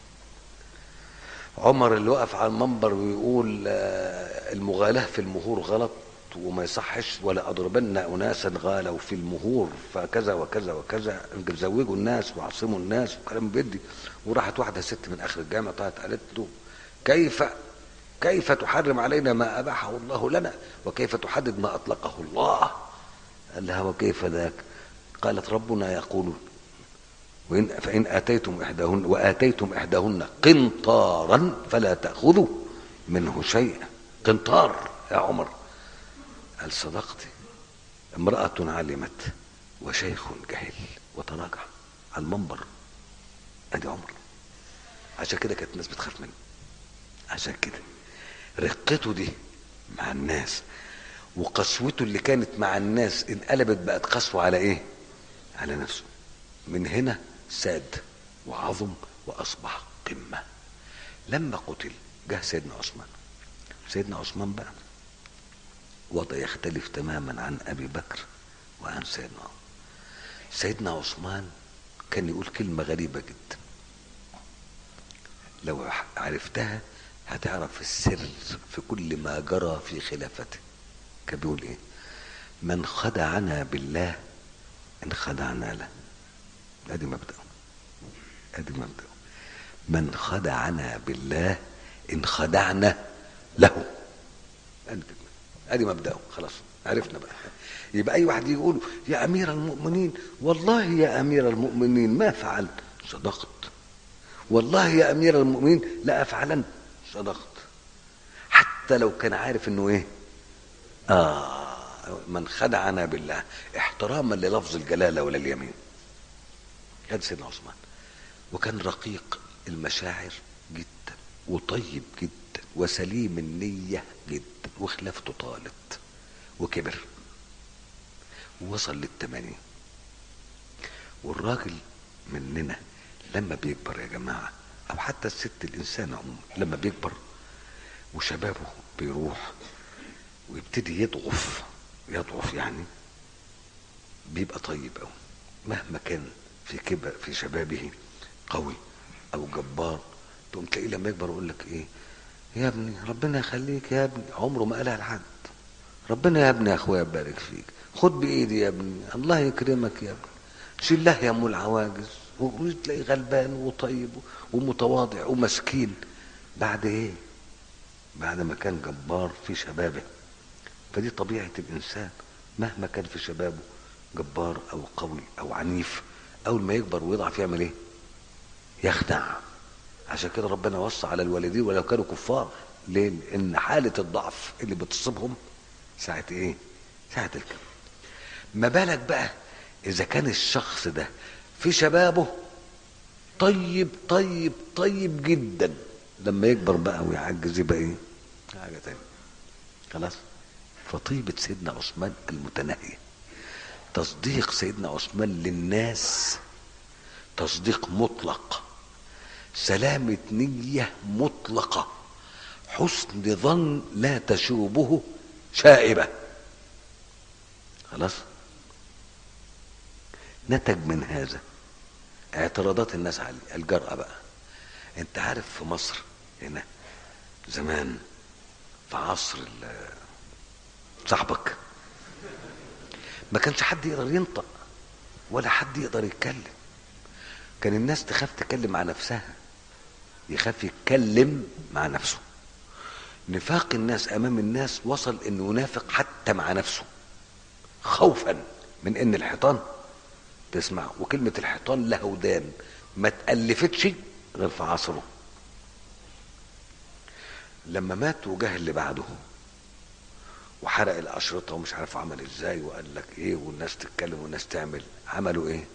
عمر اللي وقف على المنبر ويقول المغالاة في المهور غلط وما يصحش، ولا أضربن أناسا غالوا في المهور فكذا وكذا وكذا، زوجوا الناس وعصموا الناس وكلام بدي. وراحت واحدة ست من آخر الجامع طلعت قالت له كيف كيف تحرم علينا ما أباحه الله لنا، وكيف تحدد ما أطلقه الله؟ قال لها وكيف ذاك؟ قالت ربنا يقول وإن فإن آتيتم إحداهن وآتيتم إحداهن قنطارا فلا تأخذوا منه شيئا. قنطار يا عمر. قال صدقتي، امرأة علمت وشيخ جهل وتراجع على المنبر. ادي عمر. عشان كده كانت الناس بتخاف منه، عشان كده رقته دي مع الناس وقسوته اللي كانت مع الناس انقلبت بقت قسوة على ايه؟ على نفسه. من هنا ساد وعظم واصبح قمة. لما قتل جه سيدنا عثمان. سيدنا عثمان بقى وضع يختلف تماما عن ابي بكر وعن سيدنا عمر. سيدنا عثمان كان يقول كلمة غريبة جدا، لو عرفتها هتعرف السر في كل ما جرى في خلافته. كان بيقول ايه؟ من خدعنا بالله ان خدعنا له. ادي مبدأه، ادي مبدأه. من خدعنا بالله ان خدعنا له. ادي مبدأه. خلاص عرفنا بقى. يبقى اي واحد يقول يا امير المؤمنين والله يا امير المؤمنين ما فعلت، صدقت. والله يا امير المؤمنين لا افعلن، صدقت. حتى لو كان عارف انه ايه؟ اه من خدعنا بالله احتراما للفظ الجلاله ولا اليمين. كان سيدنا عثمان وكان رقيق المشاعر جدا وطيب جدا وسليم النيه جدا، وخلافته طالت وكبر ووصل للتمانين. والراجل مننا لما بيكبر يا جماعة، او حتى الست الانسان عموما لما بيكبر وشبابه بيروح ويبتدي يضعف يضعف يعني بيبقى طيب قوي. مهما كان في كبر في شبابه قوي او جبار، تقوم تلاقيه لما يكبر يقول لك ايه يا ابني ربنا يخليك يا ابني. عمره ما قالها لحد. ربنا يا ابني يا اخويا يبارك فيك، خد بايدي يا ابني، الله يكرمك يا ابني، شيل له يا ام العواجز. وتلاقيه غلبان وطيب ومتواضع ومسكين. بعد ايه؟ بعد ما كان جبار في شبابه. فدي طبيعة الانسان مهما كان في شبابه جبار او قوي او عنيف، اول ما يكبر ويضعف يعمل ايه؟ يخدع. عشان كده ربنا وصى على الوالدين ولو كانوا كفار. ليه؟ لان حالة الضعف اللي بتصيبهم ساعة ايه؟ ساعة الكبر. ما بالك بقى اذا كان الشخص ده في شبابه طيب طيب طيب جدا، لما يكبر بقى ويعجز يبقى ايه؟ حاجة تانية. خلاص. فطيبة سيدنا عثمان المتناهية، تصديق سيدنا عثمان للناس تصديق مطلق، سلامة نية مطلقة، حسن ظن لا تشوبه شائبة. خلاص. نتج من هذا اعتراضات الناس عليه، الجرأة بقى. انت عارف في مصر هنا زمان في عصر صاحبك ما كانش حد يقدر ينطق ولا حد يقدر يتكلم. كان الناس تخاف تتكلم مع نفسها، يخاف يتكلم مع نفسه. نفاق الناس امام الناس وصل انه ينافق حتى مع نفسه خوفا من ان الحيطان تسمع. وكلمة الحيطان لها ودان ما تألفتش غير في عصره. لما مات وجه اللي بعده وحرق الأشرطة ومش عارف عمل ازاي وقال لك ايه، والناس تتكلم والناس تعمل، عملوا ايه؟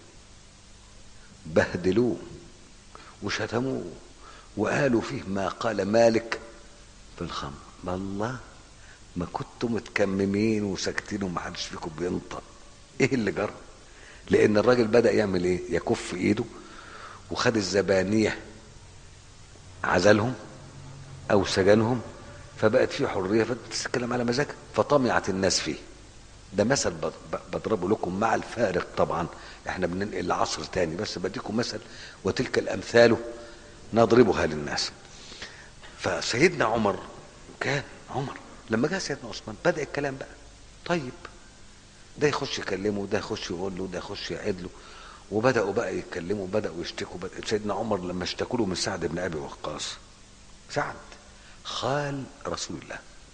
بهدلوه وشتموه وقالوا فيه ما قال مالك في الخمر. والله ما كنتوا متكممين وساكتين ومحدش فيكم بينطق. ايه اللي جرى؟ لان الراجل بدأ يعمل ايه؟ يكف ايده وخد الزبانية عزلهم او سجنهم، فبقت فيه حرية فتتكلم على مزاجها، فطمعت الناس فيه. ده مثل بضربه لكم مع الفارق طبعا، احنا بننقل لعصر تاني، بس بديكم مثل وتلك الامثال نضربها للناس. فسيدنا عمر كان عمر لما جاء سيدنا عثمان بدأ الكلام بقى طيب، ده يخش يكلمه، ده يخش يقول له، ده يخش يعيد له، وبدأوا بقى يتكلموا، بدأوا يشتكوا. بدأ سيدنا عمر لما اشتكوا له من سعد بن ابي وقاص، سعد خال رسول الله،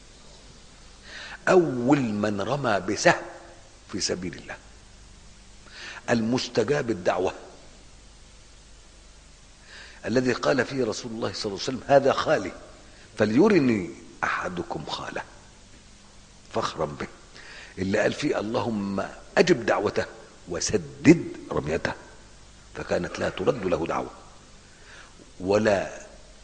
اول من رمى بسهم في سبيل الله، المستجاب الدعوة، الذي قال فيه رسول الله صلى الله عليه وسلم هذا خالي فليرني احدكم خاله، فخرا به، اللي قال فيه اللهم اجب دعوته وسدد رميته، فكانت لا ترد له دعوة ولا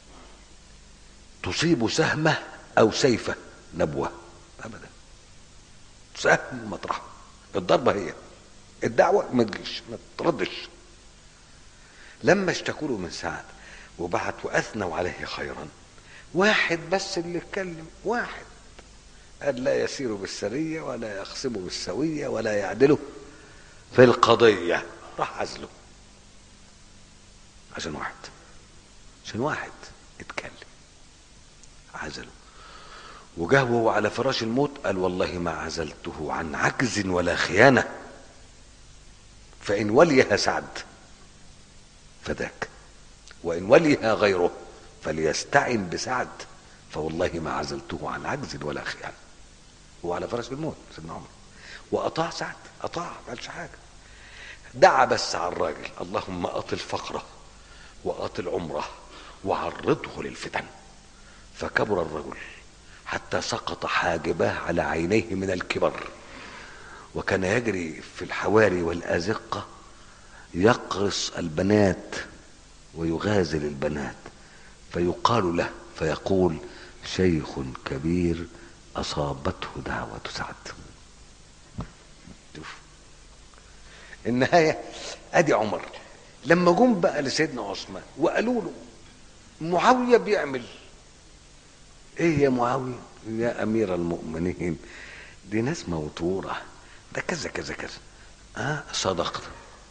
تصيب سهمه او سيفه نبوه ابدا، سهم مطرحه، الضربة هي الدعوة ما تجيش ما تردش. لما اشتكوا له من سعد وبعت واثنوا عليه خيرا، واحد بس اللي اتكلم، واحد قال لا يسير بالسرية ولا يخصم بالسوية ولا يعدله في القضية، راح عزله عشان واحد، عشان واحد اتكلم عزله. وجاه وهو على فراش الموت قال والله ما عزلته عن عجز ولا خيانة، فإن وليها سعد فذاك، وإن وليها غيره فليستعن بسعد، فوالله ما عزلته عن عجز ولا خيانة. هو على فراش الموت سيدنا عمر، وأطاع سعد، أطاع ما قالش حاجة، دعا بس على الراجل اللهم أطل فقره وأطل عمره وعرضه للفتن، فكبر الرجل حتى سقط حاجباه على عينيه من الكبر، وكان يجري في الحواري والأزقة يقرص البنات ويغازل البنات، فيقال له فيقول شيخ كبير أصابته دعوة سعد. شوف النهاية، ادي عمر. لما جم بقى لسيدنا عثمان وقالوا له معاوية بيعمل ايه يا معاوية يا امير المؤمنين، دي ناس موتورة، ده كذا كذا كذا، اه صدقت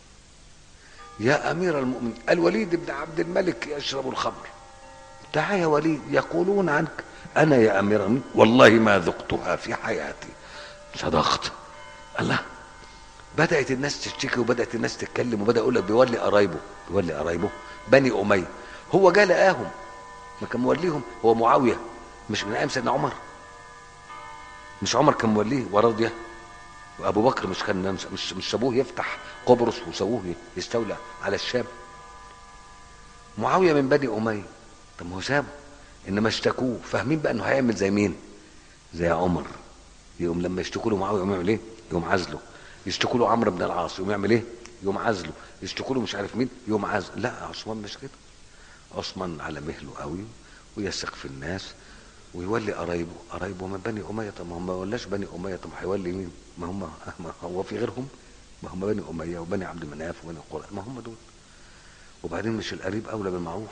يا امير المؤمنين، الوليد بن عبد الملك يشرب الخمر، تعال يا وليد يقولون عنك، انا يا امير المؤمنين والله ما ذقتها في حياتي، صدقت. الله، بدأت الناس تشتكي وبدأت الناس تتكلم، وبدأ يقول لك بيولي قرايبه، بيولي قرايبه بني أمية، هو جه لقاهم ما كان موليهم، هو معاوية مش من أيام سيدنا عمر، مش عمر كان موليه ورضيه، وأبو بكر مش كان مش مش سابوه يفتح قبرص وسابوه يستولى على الشام، معاوية من بني أمية، طب ما هو سابه، إنما اشتكوه فاهمين بقى إنه هيعمل زي مين؟ زي عمر، يقوم لما يشتكوا له معاوية يقوم يعمل إيه؟ يقوم عزله، يشتكوا له عمرو بن العاص يقوم يعمل ايه؟ يقوم عزله، يشتكوا له مش عارف مين يقوم عزله. لا عثمان مش كده، عثمان على مهله قوي ويثق في الناس ويولي قرايبه، قرايبه من بني اميه، طب ما هم ما ولاش بني اميه، طب هيولي مين؟ ما هم ما هو في غيرهم، ما هم بني اميه وبني عبد مناف وبني قريظه، ما هم دول. وبعدين مش القريب اولى بالمعروف،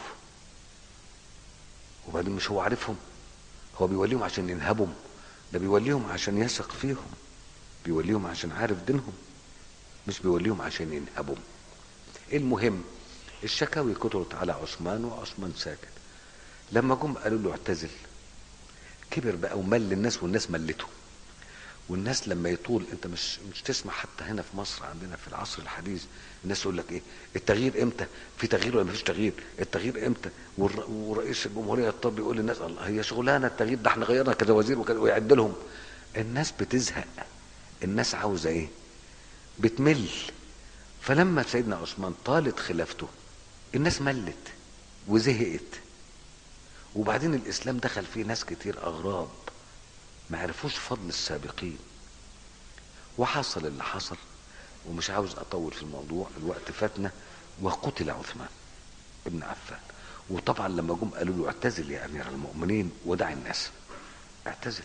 وبعدين مش هو عارفهم، هو بيوليهم عشان ينهبهم، ده بيوليهم عشان يثق فيهم، بيوليهم عشان عارف دينهم، مش بيوليهم عشان ينهبهم. المهم الشكاوي كترت على عثمان وعثمان ساكت. لما جم قالوا له اعتزل، كبر بقى ومل الناس والناس ملته، والناس لما يطول، انت مش مش تسمع حتى هنا في مصر عندنا في العصر الحديث الناس يقول لك ايه التغيير امتى؟ في تغيير ولا مفيش تغيير؟ التغيير امتى؟ ورئيس الجمهوريه الطب يقول للناس الله هي شغلانه التغيير ده، احنا غيرنا كذا وزير وكذا، ويعد لهم. الناس بتزهق، الناس عاوزه ايه؟ بتمل. فلما سيدنا عثمان طالت خلافته الناس ملت وزهقت، وبعدين الاسلام دخل فيه ناس كتير اغراب ما عرفوش فضل السابقين، وحصل اللي حصل، ومش عاوز اطول في الموضوع الوقت فاتنا، وقتل عثمان ابن عفان، وطبعا لما جم قالوا له اعتزل يا امير المؤمنين ودع الناس، اعتزل.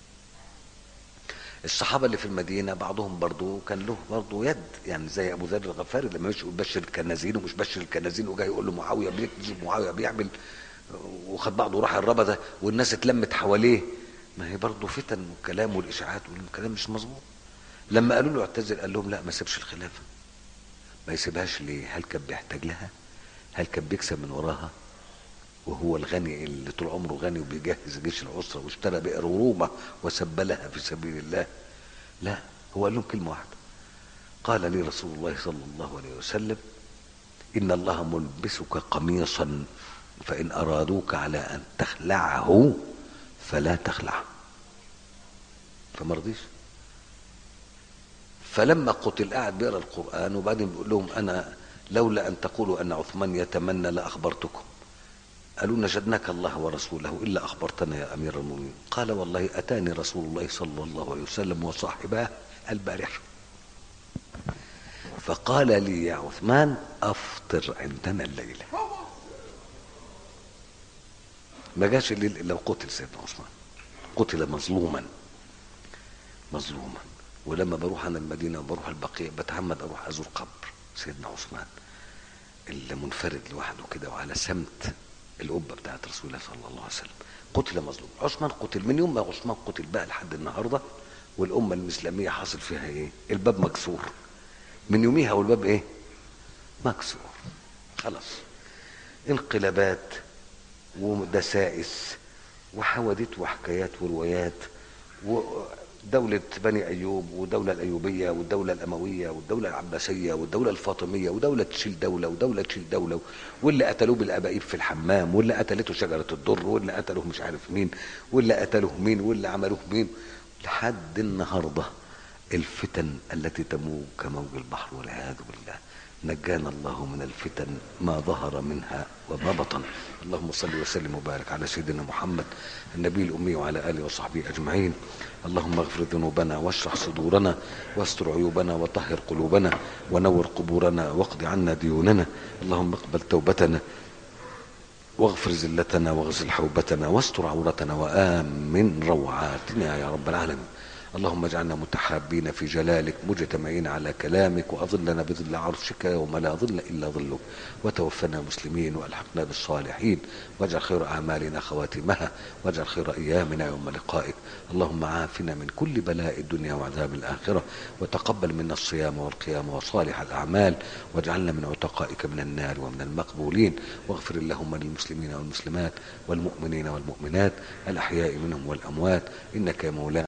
الصحابه اللي في المدينه بعضهم برضو كان له برضو يد، يعني زي ابو ذر الغفاري لما مش يبشر الكنازين ومش بشر الكنازين وجاي يقول له معاويه بيكذب معاويه بيعمل، وخد بعضه وراح الربذه والناس اتلمت حواليه. ما هي برضو فتن والكلام والاشاعات والكلام مش مظبوط. لما قالوا له اعتزل قال لهم لا ما سيبش الخلافه. ما يسيبهاش ليه؟ هل كان بيحتاج لها؟ هل كان بيكسب من وراها؟ وهو الغني اللي طول عمره غني وبيجهز جيش العسرة واشترى بئر رومة وسبلها في سبيل الله؟ لا، هو قال لهم كلمة واحدة، قال لي رسول الله صلى الله عليه وسلم إن الله ملبسك قميصا فإن أرادوك على أن تخلعه فلا تخلعه. فما رضيش. فلما قتل قاعد بيقرا القرآن وبعدين بيقول لهم أنا لولا أن تقولوا أن عثمان يتمنى لأخبرتكم. قالوا نجدناك الله ورسوله إلا أخبرتنا يا أمير المؤمنين. قال والله أتاني رسول الله صلى الله عليه وسلم وصاحباه البارحة فقال لي يا عثمان أفطر عندنا الليلة. ما جاش الليل إلا وقتل سيدنا عثمان، قتل مظلوما مظلوما. ولما بروح أنا المدينة وبروح البقيع بتعمد أروح أزور قبر سيدنا عثمان اللي منفرد لوحده كده وعلى سمت القبه بتاعت رسول الله صلى الله عليه وسلم. قتل مظلوم. عثمان قتل من يوم ما عثمان قتل بقى لحد النهارده والامه الاسلاميه حاصل فيها ايه؟ الباب مكسور من يوميها، والباب ايه؟ مكسور خلاص. انقلابات ودسائس وحوادث وحكايات وروايات، ودولة بني أيوب ودولة الأيوبية والدولة الأموية والدولة العباسية والدولة الفاطمية ودولة تشيل دولة ودولة تشيل دولة، واللي قتلوه بالأبائيب في الحمام، واللي قتلته شجرة الدر، واللي قتلوه مش عارف مين، واللي قتلوه مين، واللي عملوه مين، لحد النهاردة الفتن التي تموج كموج البحر والعياذ بالله. نجانا الله من الفتن ما ظهر منها وما بطن. اللهم صل وسلم وبارك على سيدنا محمد النبي الأمي وعلى آله وصحبه أجمعين. اللهم اغفر ذنوبنا واشرح صدورنا واستر عيوبنا وطهر قلوبنا ونور قبورنا واقض عنا ديوننا. اللهم اقبل توبتنا واغفر زلتنا واغسل حوبتنا واستر عورتنا وآمن روعاتنا يا رب العالمين. اللهم اجعلنا متحابين في جلالك مجتمعين على كلامك، وأظلنا بظل عرشك يوم لا ظل إلا ظلك، وتوفنا مسلمين وألحقنا بالصالحين، واجعل خير أعمالنا خواتمها، واجعل خير أيامنا يوم لقائك. اللهم عافنا من كل بلاء الدنيا وعذاب الآخرة، وتقبل منا الصيام والقيام وصالح الأعمال، واجعلنا من عتقائك من النار ومن المقبولين. واغفر اللهم للمسلمين والمسلمات والمؤمنين والمؤمنات الأحياء منهم والأموات، إنك يا مولانا